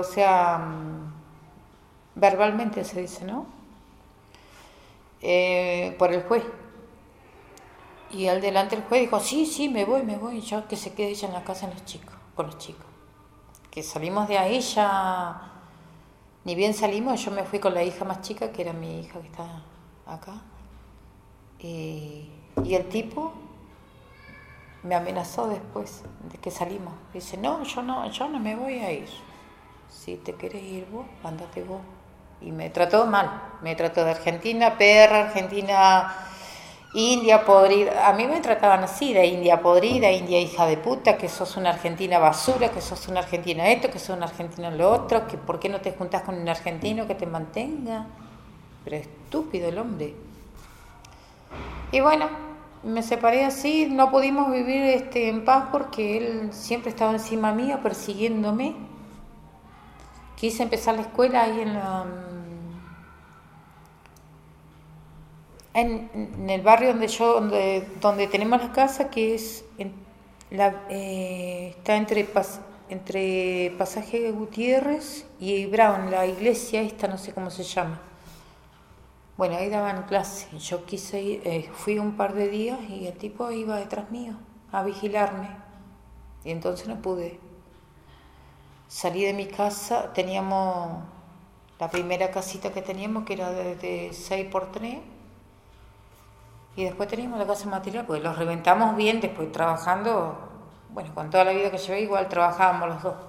verbalmente se dice, ¿no? Por el juez. Y al delante el juez dijo, sí, me voy, y yo que se quede ella en la casa con los chicos. Que salimos de ahí ya, ni bien salimos, yo me fui con la hija más chica, que era mi hija que está acá. Y el tipo me amenazó después de que salimos. Dice, no, yo no me voy a ir. Si te querés ir vos, ándate vos. Y me trató mal, me trató de argentina, perra, argentina, india podrida. A mí me trataban así, de india podrida, india hija de puta, que sos una argentina basura, que sos una argentina esto, que sos una argentina lo otro, que por qué no te juntás con un argentino que te mantenga. Pero estúpido el hombre. Y bueno, me separé así, no pudimos vivir en paz porque él siempre estaba encima mío, persiguiéndome. Quise empezar la escuela ahí en el barrio donde tenemos la casa, que es está entre Pasaje Gutiérrez y Brown, la iglesia esta, no sé cómo se llama. Bueno, ahí daban clase. Yo quise ir, fui un par de días y el tipo iba detrás mío a vigilarme. Y entonces no pude. Salí de mi casa, teníamos la primera casita que teníamos, que era de 6x3. Y después teníamos la casa material, porque los reventamos bien después trabajando. Bueno, con toda la vida que llevé, igual trabajábamos los dos.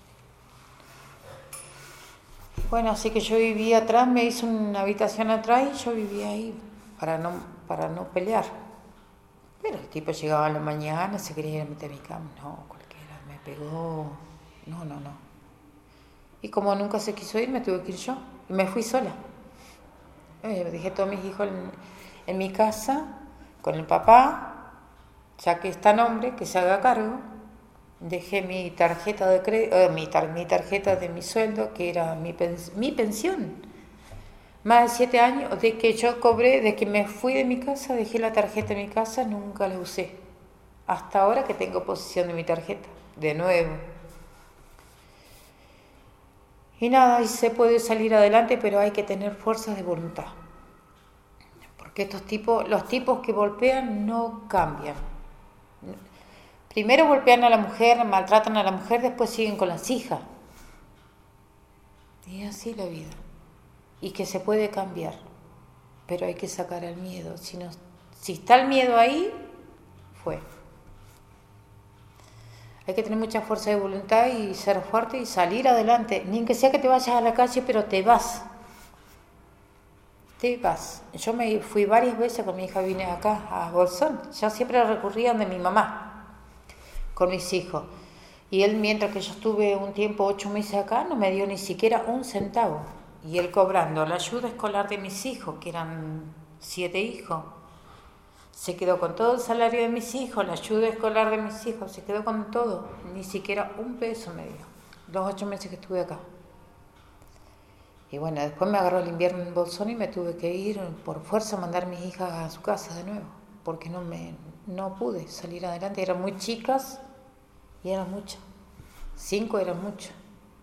Bueno, así que yo vivía atrás, me hice una habitación atrás y yo vivía ahí para no pelear. Pero el tipo llegaba a la mañana, se quería ir a meter a mi cama. No, cualquiera, me pegó. No. Y como nunca se quiso ir, me tuve que ir yo. Y me fui sola. Dejé todos mis hijos en mi casa, con el papá, ya que está hombre, que se haga cargo. Dejé mi tarjeta de crédito, mi tarjeta de mi sueldo, que era mi pensión. Más de 7 años, de que yo cobré, de que me fui de mi casa, dejé la tarjeta en mi casa, nunca la usé. Hasta ahora que tengo posesión de mi tarjeta, de nuevo. Y nada, y se puede salir adelante, pero hay que tener fuerzas de voluntad. Porque los tipos que golpean no cambian. Primero golpean a la mujer, maltratan a la mujer, después siguen con las hijas. Y así la vida. Y que se puede cambiar, pero hay que sacar el miedo. Si está el miedo ahí, fue. Hay que tener mucha fuerza de voluntad y ser fuerte y salir adelante. Ni que sea que te vayas a la calle, pero te vas. Te vas. Yo me fui varias veces con mi hija, vine acá a Bolsón. Yo siempre recurría de mi mamá, con mis hijos. Y él, mientras que yo estuve un tiempo, 8 meses acá, no me dio ni siquiera un centavo. Y él cobrando la ayuda escolar de mis hijos, que eran 7 hijos. Se quedó con todo el salario de mis hijos, la ayuda escolar de mis hijos, se quedó con todo. Ni siquiera un peso me dio, los 8 meses que estuve acá. Y bueno, después me agarró el invierno en Bolsón y me tuve que ir por fuerza a mandar a mis hijas a su casa de nuevo, porque no pude salir adelante. Eran muy chicas y eran muchas. 5 eran muchas.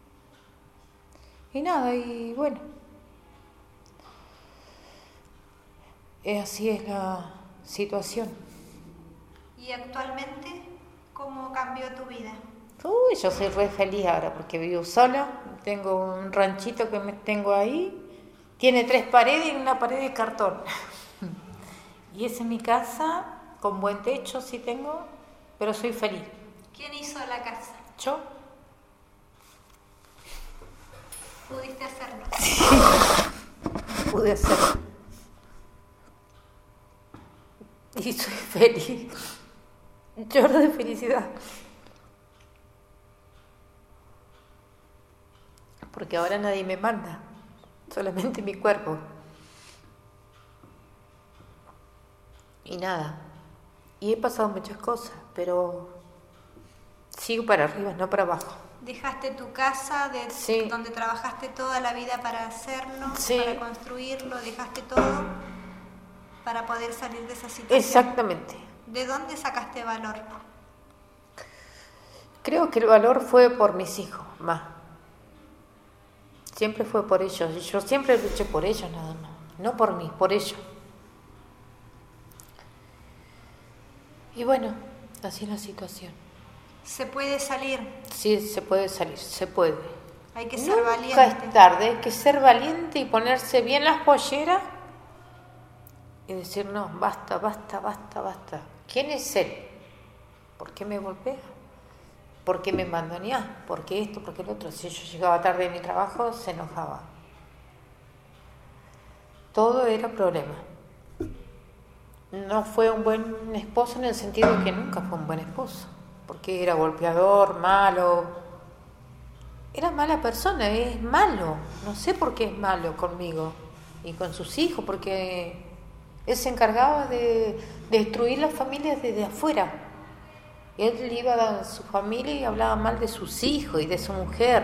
Y nada, y bueno. Así es la situación. ¿Y actualmente cómo cambió tu vida? Uy, yo soy re feliz ahora porque vivo sola. Tengo un ranchito que me tengo ahí. Tiene 3 paredes y una pared de cartón. Y esa es mi casa, con buen techo sí tengo, pero soy feliz. ¿Quién hizo la casa? Yo. ¿Pudiste hacerlo? Sí, pude hacerlo. Y soy feliz. Lloro de felicidad. Porque ahora nadie me manda, solamente mi cuerpo. Y nada. Y he pasado muchas cosas, pero sigo para arriba, no para abajo. ¿Dejaste tu casa donde trabajaste toda la vida para hacerlo, para construirlo? ¿Dejaste todo para poder salir de esa situación? Exactamente. ¿De dónde sacaste valor? Creo que el valor fue por mis hijos, más. Siempre fue por ellos. Y yo siempre luché por ellos nada más. No por mí, por ellos. Y bueno, así es la situación. ¿Se puede salir? Sí, se puede salir, se puede. Hay que ser valiente. Nunca es tarde, hay que ser valiente y ponerse bien las polleras y decir, no, basta, basta, basta, basta. ¿Quién es él? ¿Por qué me golpea? ¿Por qué me mandonea? ¿Por qué esto? ¿Por qué lo otro? Si yo llegaba tarde de mi trabajo, se enojaba. Todo era problema. No fue un buen esposo en el sentido de que nunca fue un buen esposo. Porque era golpeador, malo. Era mala persona, es malo. No sé por qué es malo conmigo y con sus hijos, porque él se encargaba de destruir las familias desde afuera. Él iba a su familia y hablaba mal de sus hijos y de su mujer.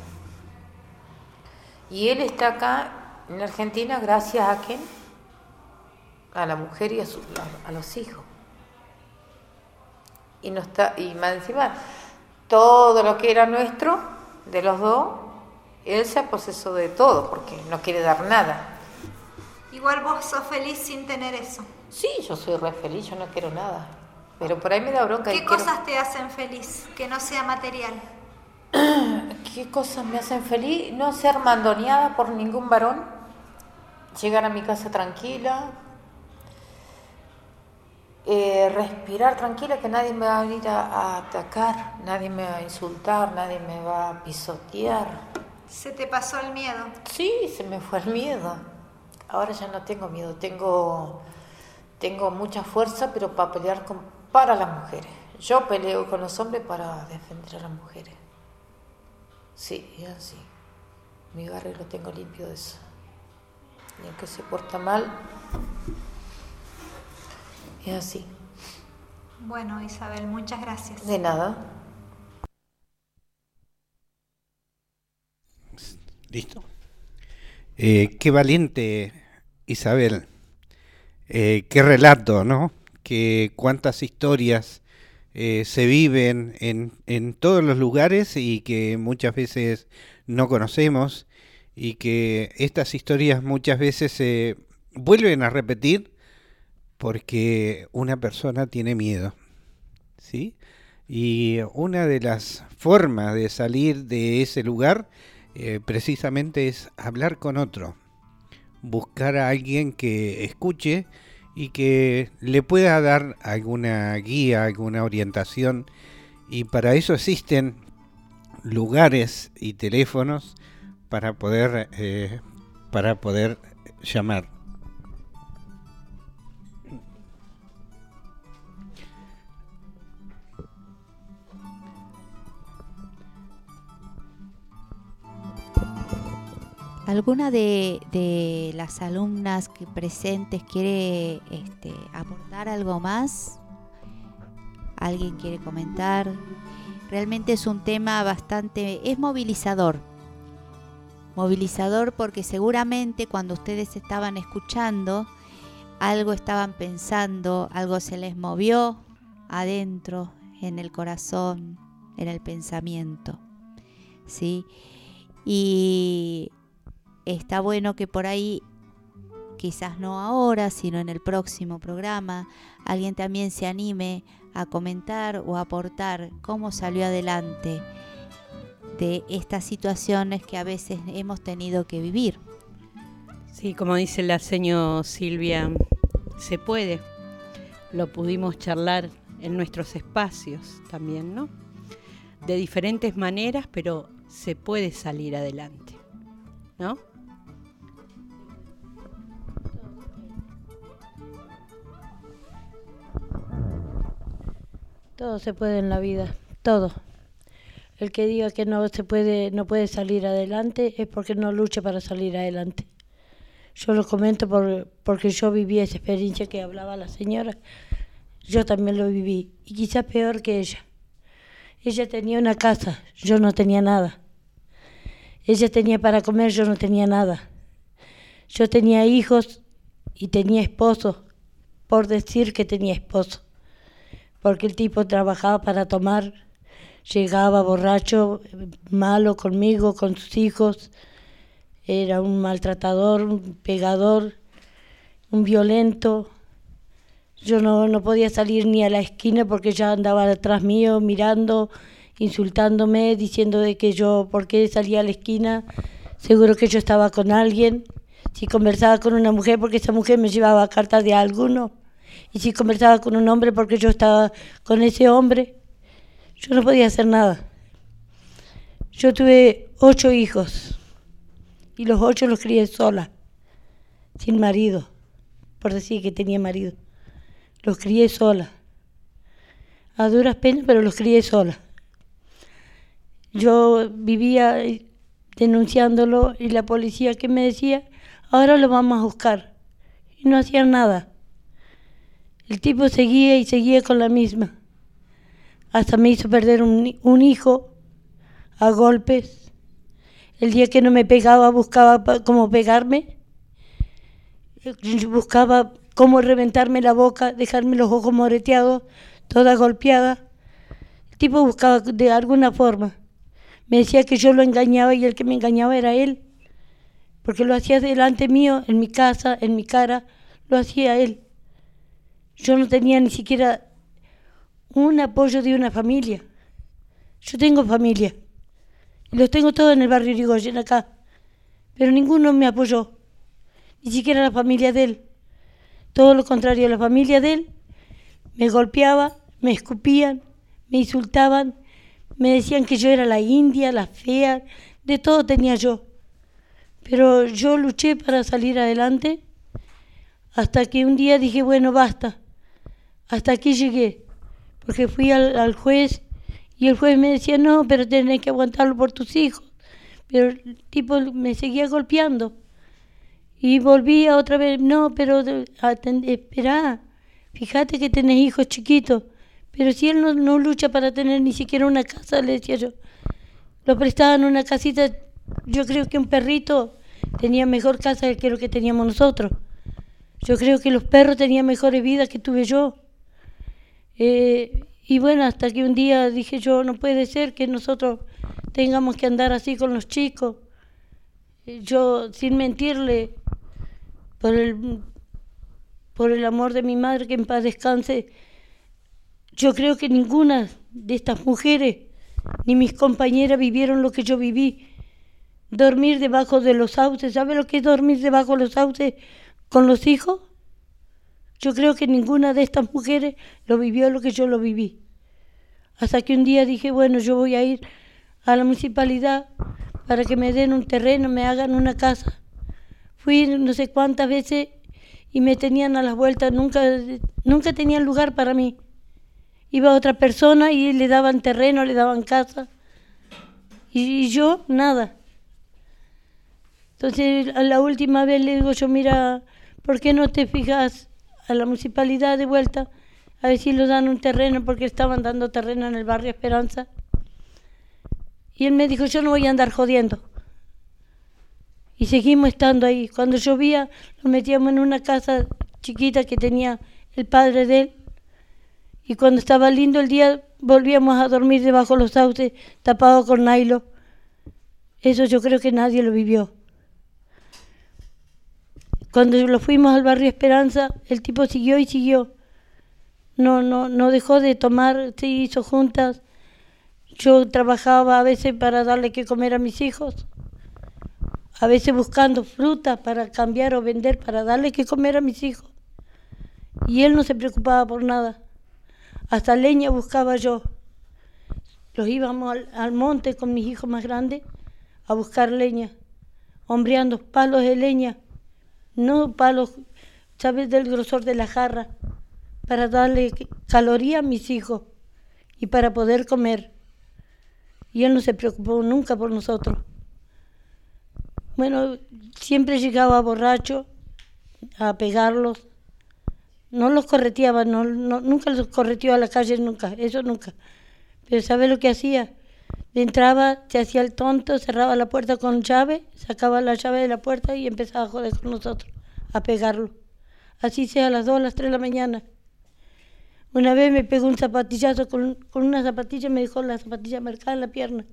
Y él está acá en Argentina gracias a ¿quién? A la mujer y a los hijos. Y no está, y más encima, todo lo que era nuestro, de los dos, él se aposesó de todo porque no quiere dar nada. Igual vos sos feliz sin tener eso. Sí, yo soy re feliz, yo no quiero nada. Pero por ahí me da bronca. ¿Qué cosas te hacen feliz que no sea material? ¿Qué cosas me hacen feliz? No ser mandoneada por ningún varón. Llegar a mi casa tranquila. Respirar tranquila, que nadie me va a venir a atacar, nadie me va a insultar, nadie me va a pisotear. ¿Se te pasó el miedo? Sí, se me fue el miedo. Ahora ya no tengo miedo, tengo mucha fuerza, pero para pelear para las mujeres. Yo peleo con los hombres para defender a las mujeres. Sí, es así. Mi barrio lo tengo limpio de eso. Y el que se porta mal, es así. Bueno, Isabel, muchas gracias. De nada. ¿Listo? Qué valiente, Isabel. Qué relato, ¿no? Que cuántas historias se viven en todos los lugares y que muchas veces no conocemos, y que estas historias muchas veces se vuelven a repetir porque una persona tiene miedo, ¿sí? Y una de las formas de salir de ese lugar precisamente es hablar con otro, buscar a alguien que escuche y que le pueda dar alguna guía, alguna orientación, y para eso existen lugares y teléfonos para poder llamar. ¿Alguna de las alumnas que presentes quiere aportar algo más? ¿Alguien quiere comentar? Realmente es un tema es movilizador porque seguramente cuando ustedes estaban escuchando, algo estaban pensando, algo se les movió adentro, en el corazón, en el pensamiento, ¿sí? Y está bueno que por ahí, quizás no ahora, sino en el próximo programa, alguien también se anime a comentar o aportar cómo salió adelante de estas situaciones que a veces hemos tenido que vivir. Sí, como dice la señora Silvia, se puede. Lo pudimos charlar en nuestros espacios también, ¿no? De diferentes maneras, pero se puede salir adelante, ¿no? Todo se puede en la vida, todo. El que diga que no puede salir adelante es porque no lucha para salir adelante. Yo lo comento porque yo viví esa experiencia que hablaba la señora. Yo también lo viví, y quizás peor que ella. Ella tenía una casa, yo no tenía nada. Ella tenía para comer, yo no tenía nada. Yo tenía hijos y tenía esposo, por decir que tenía esposo. Porque el tipo trabajaba para tomar, llegaba borracho, malo conmigo, con sus hijos. Era un maltratador, un pegador, un violento. Yo no podía salir ni a la esquina porque ya andaba detrás mío, mirando, insultándome, diciendo de que yo, ¿por qué salía a la esquina? Seguro que yo estaba con alguien. Si conversaba con una mujer, porque esa mujer me llevaba cartas de alguno. Y si conversaba con un hombre, porque yo estaba con ese hombre. Yo no podía hacer nada. Yo tuve 8 hijos. Y los 8 los crié sola, sin marido, por decir que tenía marido. Los crié sola. A duras penas, pero los crié sola. Yo vivía denunciándolo y la policía que me decía, ahora lo vamos a buscar. Y no hacían nada. El tipo seguía y seguía con la misma. Hasta me hizo perder un hijo a golpes. El día que no me pegaba buscaba cómo pegarme. Buscaba cómo reventarme la boca, dejarme los ojos moreteados, toda golpeada. El tipo buscaba de alguna forma. Me decía que yo lo engañaba y el que me engañaba era él. porque lo hacía delante mío, en mi casa, en mi cara, lo hacía él. Yo no tenía ni siquiera un apoyo de una familia. Yo tengo familia, y los tengo todos en el barrio Irigoyen acá, pero ninguno me apoyó, ni siquiera la familia de él. Todo lo contrario, la familia de él me golpeaba, me escupían, me insultaban, me decían que yo era la india, la fea, de todo tenía yo. Pero yo luché para salir adelante hasta que un día dije, bueno, basta, hasta aquí llegué, porque fui al juez y el juez me decía, no, pero tenés que aguantarlo por tus hijos. Pero el tipo me seguía golpeando. Y volvía otra vez, no, pero esperá, fíjate que tenés hijos chiquitos. Pero si él no lucha para tener ni siquiera una casa, le decía yo. Lo prestaban una casita, yo creo que un perrito tenía mejor casa que lo que teníamos nosotros. Yo creo que los perros tenían mejores vidas que tuve yo. Y bueno, hasta que un día dije yo, no puede ser que nosotros tengamos que andar así con los chicos. Yo, sin mentirle, por el amor de mi madre, que en paz descanse, yo creo que ninguna de estas mujeres, ni mis compañeras, vivieron lo que yo viví. Dormir debajo de los sauces, ¿sabe lo que es dormir debajo de los sauces con los hijos? Yo creo que ninguna de estas mujeres lo vivió lo que yo lo viví. Hasta que un día dije, bueno, yo voy a ir a la municipalidad para que me den un terreno, me hagan una casa. Fui no sé cuántas veces y me tenían a las vueltas, nunca tenían lugar para mí. Iba otra persona y le daban terreno, le daban casa. Y yo, nada. Entonces, a la última vez le digo yo, mira, ¿por qué no te fijas a la municipalidad de vuelta a ver si nos dan un terreno? Porque estaban dando terreno en el barrio Esperanza. Y él me dijo, yo no voy a andar jodiendo. Y seguimos estando ahí. Cuando llovía, nos metíamos en una casa chiquita que tenía el padre de él. Y cuando estaba lindo el día, volvíamos a dormir debajo de los sauces, tapados con nylon. Eso yo creo que nadie lo vivió. Cuando lo fuimos al barrio Esperanza, el tipo siguió y siguió. No dejó de tomar, se hizo juntas. Yo trabajaba a veces para darle que comer a mis hijos, a veces buscando fruta para cambiar o vender para darle que comer a mis hijos. Y él no se preocupaba por nada. Hasta leña buscaba yo. Los íbamos al monte con mis hijos más grandes a buscar leña, hombreando palos de leña, no palos, ¿sabes?, del grosor de la jarra, para darle caloría a mis hijos y para poder comer. Y él no se preocupó nunca por nosotros. Bueno, siempre llegaba borracho a pegarlos. No los correteaba, nunca los correteó a la calle, nunca, eso nunca. Pero ¿sabe lo que hacía? Entraba, se hacía el tonto, cerraba la puerta con llave, sacaba la llave de la puerta y empezaba a joder con nosotros, a pegarlo. Así sea a las 2, a las 3 de la mañana. Una vez me pegó un zapatillazo con una zapatilla, me dejó la zapatilla marcada en la pierna.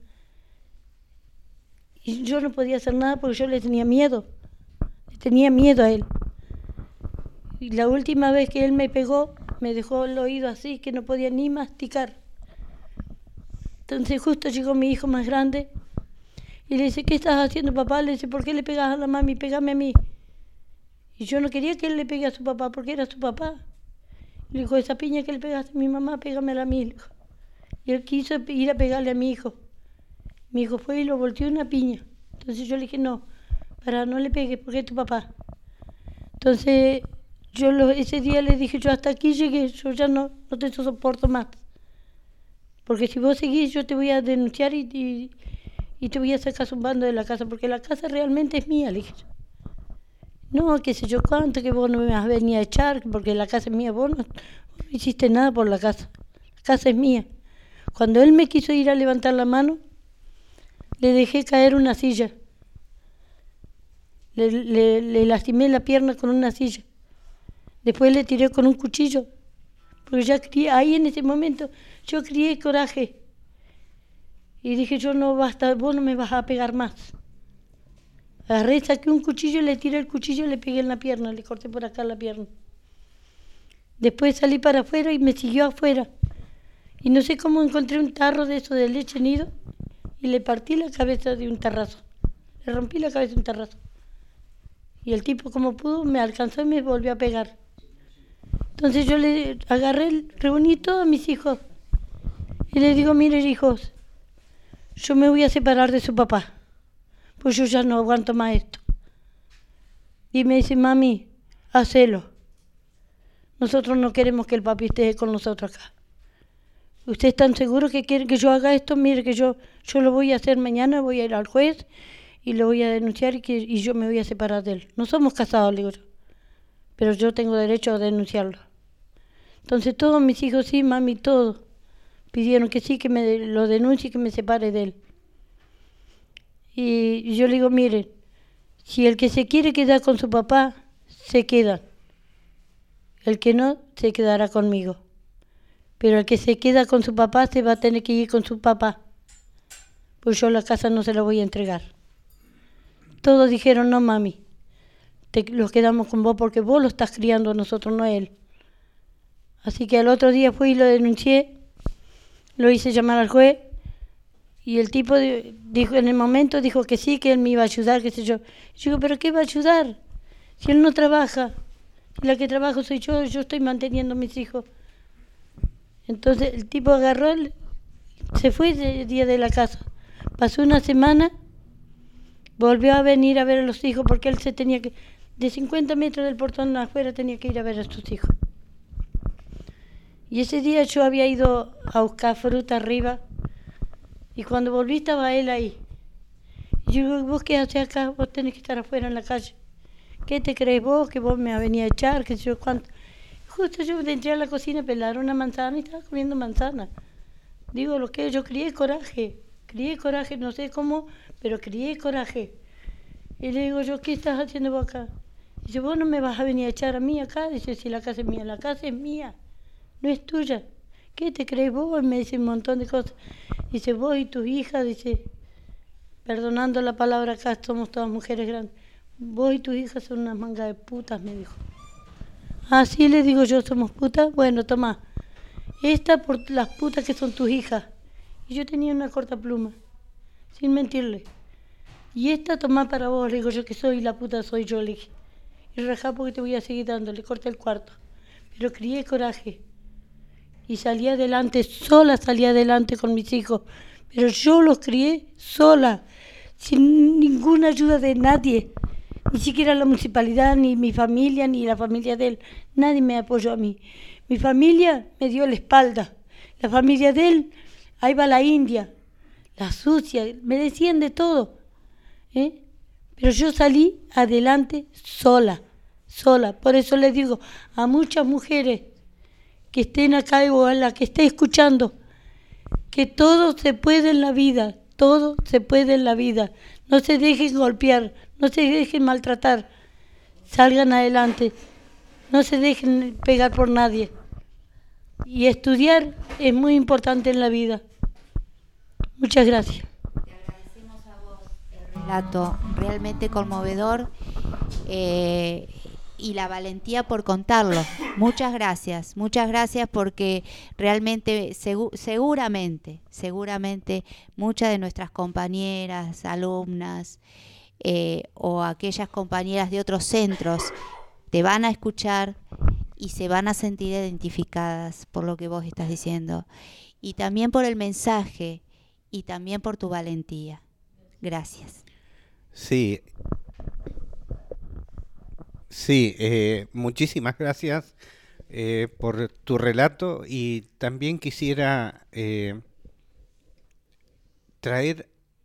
Y yo no podía hacer nada porque yo le tenía miedo a él. Y la última vez que él me pegó, me dejó el oído así, que no podía ni masticar. Entonces justo llegó mi hijo más grande y le dice, ¿qué estás haciendo, papá? Le dice, ¿por qué le pegas a la mami? Pégame a mí. Y yo no quería que él le pegue a su papá porque era su papá. Le dijo, esa piña que le pegaste a mi mamá, pégamela a mí. Y él quiso ir a pegarle a mi hijo. Mi hijo fue y lo volteó una piña. Entonces yo le dije, no le pegues porque es tu papá. Entonces ese día le dije, yo hasta aquí llegué, yo ya no te soporto más. Porque si vos seguís, yo te voy a denunciar y te voy a sacar zumbando de la casa, porque la casa realmente es mía, le dije. No, qué sé yo cuánto, que vos no me vas a venir a echar, porque la casa es mía, vos no hiciste nada por la casa es mía. Cuando él me quiso ir a levantar la mano, le dejé caer una silla. Le lastimé la pierna con una silla. Después le tiré con un cuchillo. Porque ya ahí en ese momento yo crié coraje. Y dije, yo no basta, vos no me vas a pegar más. Agarré, saqué un cuchillo, le tiré el cuchillo y le pegué en la pierna, le corté por acá la pierna. Después salí para afuera y me siguió afuera. Y no sé cómo encontré un tarro de eso de leche nido y le partí la cabeza de un tarrazo. Le rompí la cabeza de un tarrazo. Y el tipo, como pudo, me alcanzó y me volvió a pegar. Entonces yo le agarré, reuní todos mis hijos y le digo, miren hijos, yo me voy a separar de su papá, pues yo ya no aguanto más esto. Y me dice, mami, hacelo. Nosotros no queremos que el papi esté con nosotros acá. ¿Ustedes están seguros que quieren que yo haga esto? Mire que yo lo voy a hacer mañana, voy a ir al juez y lo voy a denunciar y yo me voy a separar de él. No somos casados, le digo yo, pero yo tengo derecho a denunciarlo. Entonces todos mis hijos, sí, mami, todos, pidieron que sí, que me lo denuncie y que me separe de él. Y yo le digo, miren, si el que se quiere quedar con su papá, se queda. El que no, se quedará conmigo. Pero el que se queda con su papá, se va a tener que ir con su papá. Pues yo la casa no se la voy a entregar. Todos dijeron, no, mami, los quedamos con vos porque vos lo estás criando a nosotros, no a él. Así que al otro día fui y lo denuncié, lo hice llamar al juez y el tipo dijo, en el momento dijo que sí, que él me iba a ayudar, qué sé yo. Yo digo, ¿pero qué va a ayudar? Si él no trabaja, y la que trabajo soy yo estoy manteniendo a mis hijos. Entonces el tipo agarró, se fue ese día de la casa. Pasó una semana, volvió a venir a ver a los hijos porque él se tenía que, de 50 metros del portón afuera tenía que ir a ver a sus hijos. Y ese día yo había ido a buscar fruta arriba y cuando volví estaba él ahí. Y yo digo, ¿vos qué haces acá? Vos tenés que estar afuera en la calle. ¿Qué te crees vos? Que vos me venís a echar, qué sé yo cuánto. Justo yo entré a la cocina a pelar una manzana y estaba comiendo manzana. Digo, lo que yo crié coraje, no sé cómo, pero crié coraje. Y le digo yo, ¿qué estás haciendo vos acá? Dice, vos no me vas a venir a echar a mí acá. Dice, si la casa es mía, la casa es mía, no es tuya. ¿Qué te crees vos? Y me dice un montón de cosas. Dice, vos y tus hijas, dice, perdonando la palabra acá, somos todas mujeres grandes. Vos y tus hijas son unas mangas de putas, me dijo. Ah, sí, le digo yo, somos putas. Bueno, toma, esta por las putas que son tus hijas. Y yo tenía una corta pluma, sin mentirle. Y esta toma para vos, le digo yo, que soy la puta, soy yo, le dije. Y rajá porque te voy a seguir dando, le corté el cuarto. Pero crié coraje. Y salí adelante, sola salí adelante con mis hijos. Pero yo los crié sola, sin ninguna ayuda de nadie. Ni siquiera la municipalidad, ni mi familia, ni la familia de él. Nadie me apoyó a mí. Mi familia me dio la espalda. La familia de él, ahí va la India, la sucia, me decían de todo. Pero yo salí adelante sola. Por eso les digo a muchas mujeres que estén acá o a la que esté escuchando, que todo se puede en la vida, todo se puede en la vida. No se dejen golpear, no se dejen maltratar, salgan adelante, no se dejen pegar por nadie. Y estudiar es muy importante en la vida. Muchas gracias. Te agradecemos a vos el relato realmente conmovedor y la valentía por contarlo. Muchas gracias porque realmente, seguramente muchas de nuestras compañeras, alumnas o aquellas compañeras de otros centros te van a escuchar y se van a sentir identificadas por lo que vos estás diciendo y también por el mensaje y también por tu valentía. Gracias. Sí, muchísimas gracias por tu relato y también quisiera traer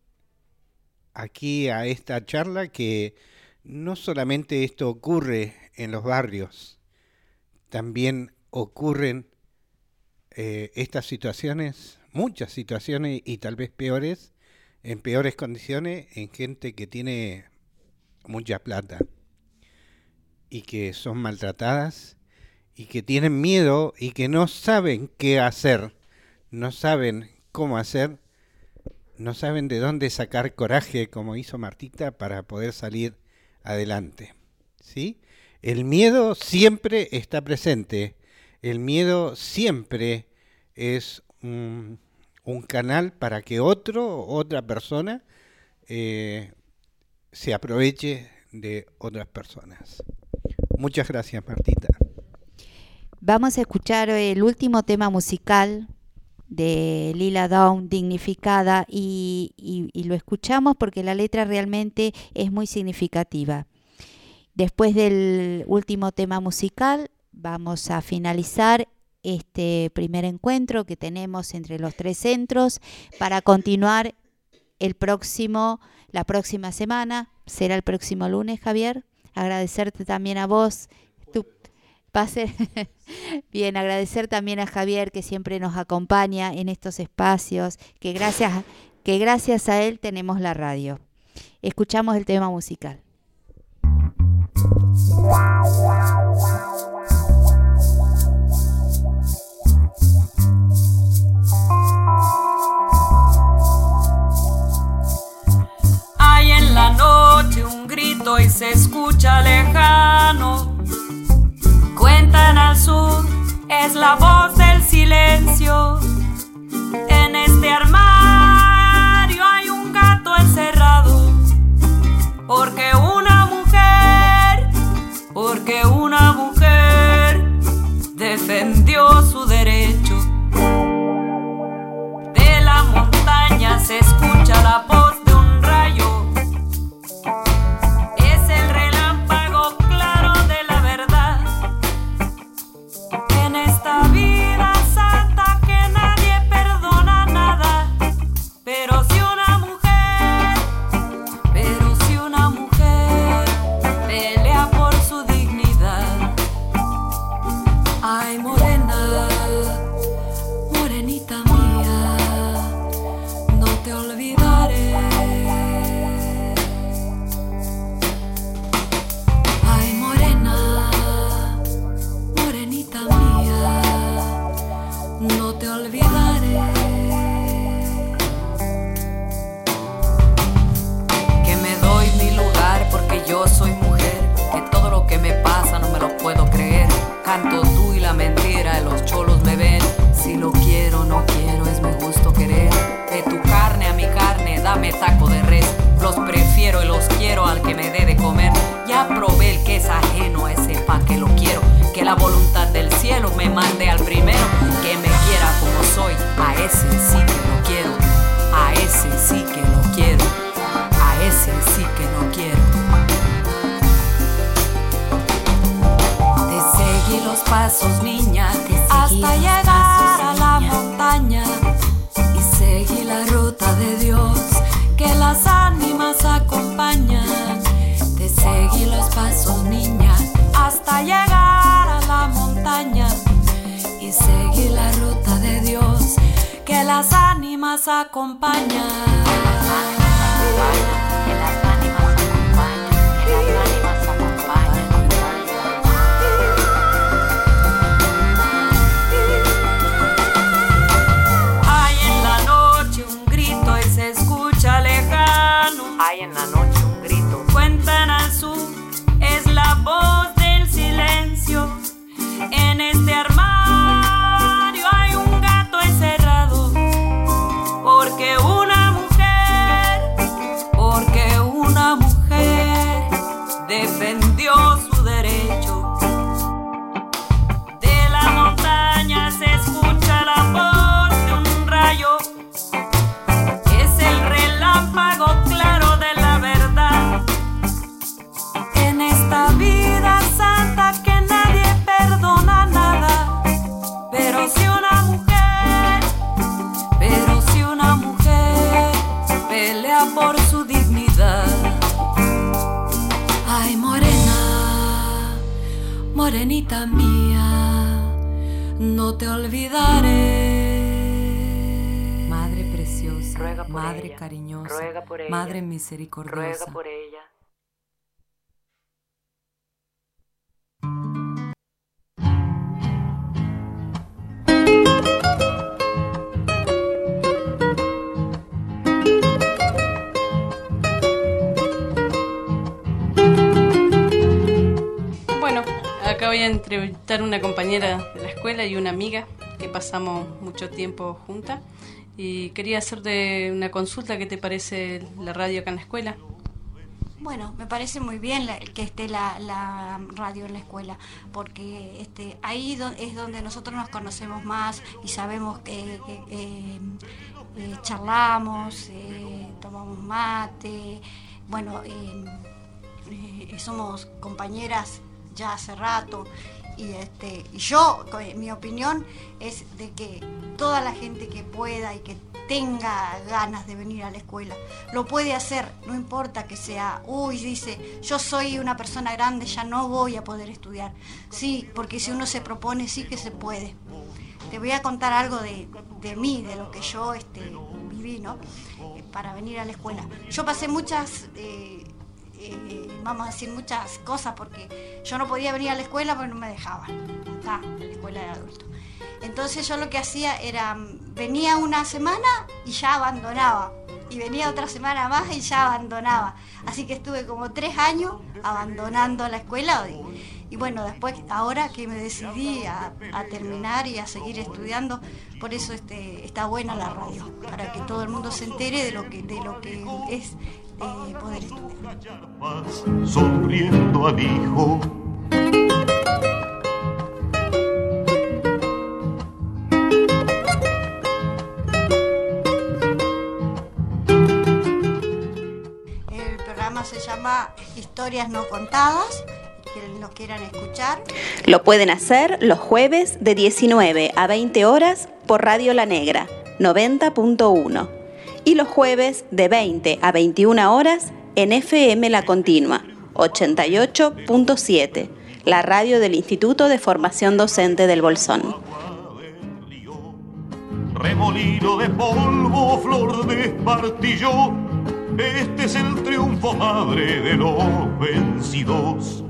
aquí a esta charla que no solamente esto ocurre en los barrios, también ocurren estas situaciones, muchas situaciones y tal vez peores, en peores condiciones, en gente que tiene mucha plata y que son maltratadas y que tienen miedo y que no saben qué hacer, no saben cómo hacer no saben de dónde sacar coraje, como hizo Martita, para poder salir adelante, ¿sí? El miedo siempre está presente, el miedo siempre es un canal para que otra persona se aproveche de otras personas. Muchas gracias, Martita. Vamos a escuchar el último tema musical de Lila Downs, Dignificada, y lo escuchamos porque la letra realmente es muy significativa. Después del último tema musical vamos a finalizar este primer encuentro que tenemos entre los 3 centros para continuar la próxima semana. Será el próximo lunes, Javier. Agradecerte también a vos. Bien, agradecer también a Javier, que siempre nos acompaña en estos espacios, que gracias a él tenemos la radio. Escuchamos el tema musical. Hay en la noche un grito y se escucha lejano. Cuentan al sur, es la voz del silencio. En este armario hay un gato encerrado. Porque una mujer defendió su derecho. De la montaña se escucha la voz de un rayo. Es el relámpago claro de la verdad. En esta vida santa que nadie perdona nada. Pero si una mujer pelea por su dignidad. Ay, morena, morenita mía, no te olvidaré. Ay, morena, morenita mía, no te olvidaré. Que me doy mi lugar porque yo soy mujer, que todo lo que me pasa no me lo puedo creer. Canto tú y la mentira, los cholos me ven. Si lo quiero, no quiero, es mi gusto querer. De tu carne a mi carne, dame taco de res. Los prefiero y los quiero al que me dé de comer. Ya probé el que es ajeno, ese pa' que lo quiero. Que la voluntad del cielo me mande al primero. Que me quiera como soy, a ese sí que lo quiero. A ese sí que lo quiero. A ese sí que no quiero. Te seguí los pasos, niña, hasta llegar a la montaña. Y seguí la ruta de Dios que las ánimas acompañan. Te seguí los pasos, niña, hasta llegar a la montaña. Y seguí la ruta de Dios que las ánimas acompañan. Hay en la noche un grito y se escucha lejano. Hay en la noche un grito. Cuentan al sur, es la voz del silencio. En este armario hay un gato encerrado. Porque una mujer defendió su derecho. De la montaña se escucha la voz de un rayo. Es el relámpago claro de la verdad. En esta vida santa que nadie perdona nada. Pero si una mujer pelea por su dignidad. Ay, morena, morenita mía, no te olvidaré. Madre preciosa, madre ella, cariñosa, madre misericordiosa, ruega por ella. voy a entrevistar a una compañera de la escuela y una amiga que pasamos mucho tiempo juntas. Y quería hacerte una consulta. ¿Qué te parece la radio acá en la escuela? Bueno, me parece muy bien que esté la radio en la escuela, porque ahí es donde nosotros nos conocemos más y sabemos que charlamos, tomamos mate, bueno, somos compañeras ya hace rato. Y yo, mi opinión es de que toda la gente que pueda y que tenga ganas de venir a la escuela lo puede hacer, no importa que sea, dice, yo soy una persona grande, ya no voy a poder estudiar. Sí, porque si uno se propone, sí que se puede. Te voy a contar algo de mí, de lo que yo viví, ¿no? Para venir a la escuela. Yo pasé muchas... vamos a decir muchas cosas, porque yo no podía venir a la escuela porque no me dejaban, la escuela de adultos. Entonces yo lo que hacía era, venía una semana y ya abandonaba, y venía otra semana más y ya abandonaba. Así que estuve como 3 años abandonando la escuela, y bueno, después, ahora que me decidí a terminar y a seguir estudiando, por eso está buena la radio, para que todo el mundo se entere de lo que es poder estudiar. Sonriendo al hijo. El programa se llama Historias no contadas. Quienes lo quieran escuchar, lo pueden hacer los jueves de 19 a 20 horas por Radio La Negra 90.1 y los jueves de 20 a 21 horas en FM La Continua 88.7, la radio del Instituto de Formación Docente del Bolsón. Remolino de polvo, flor de espartillo, este es el triunfo, madre de los vencidos.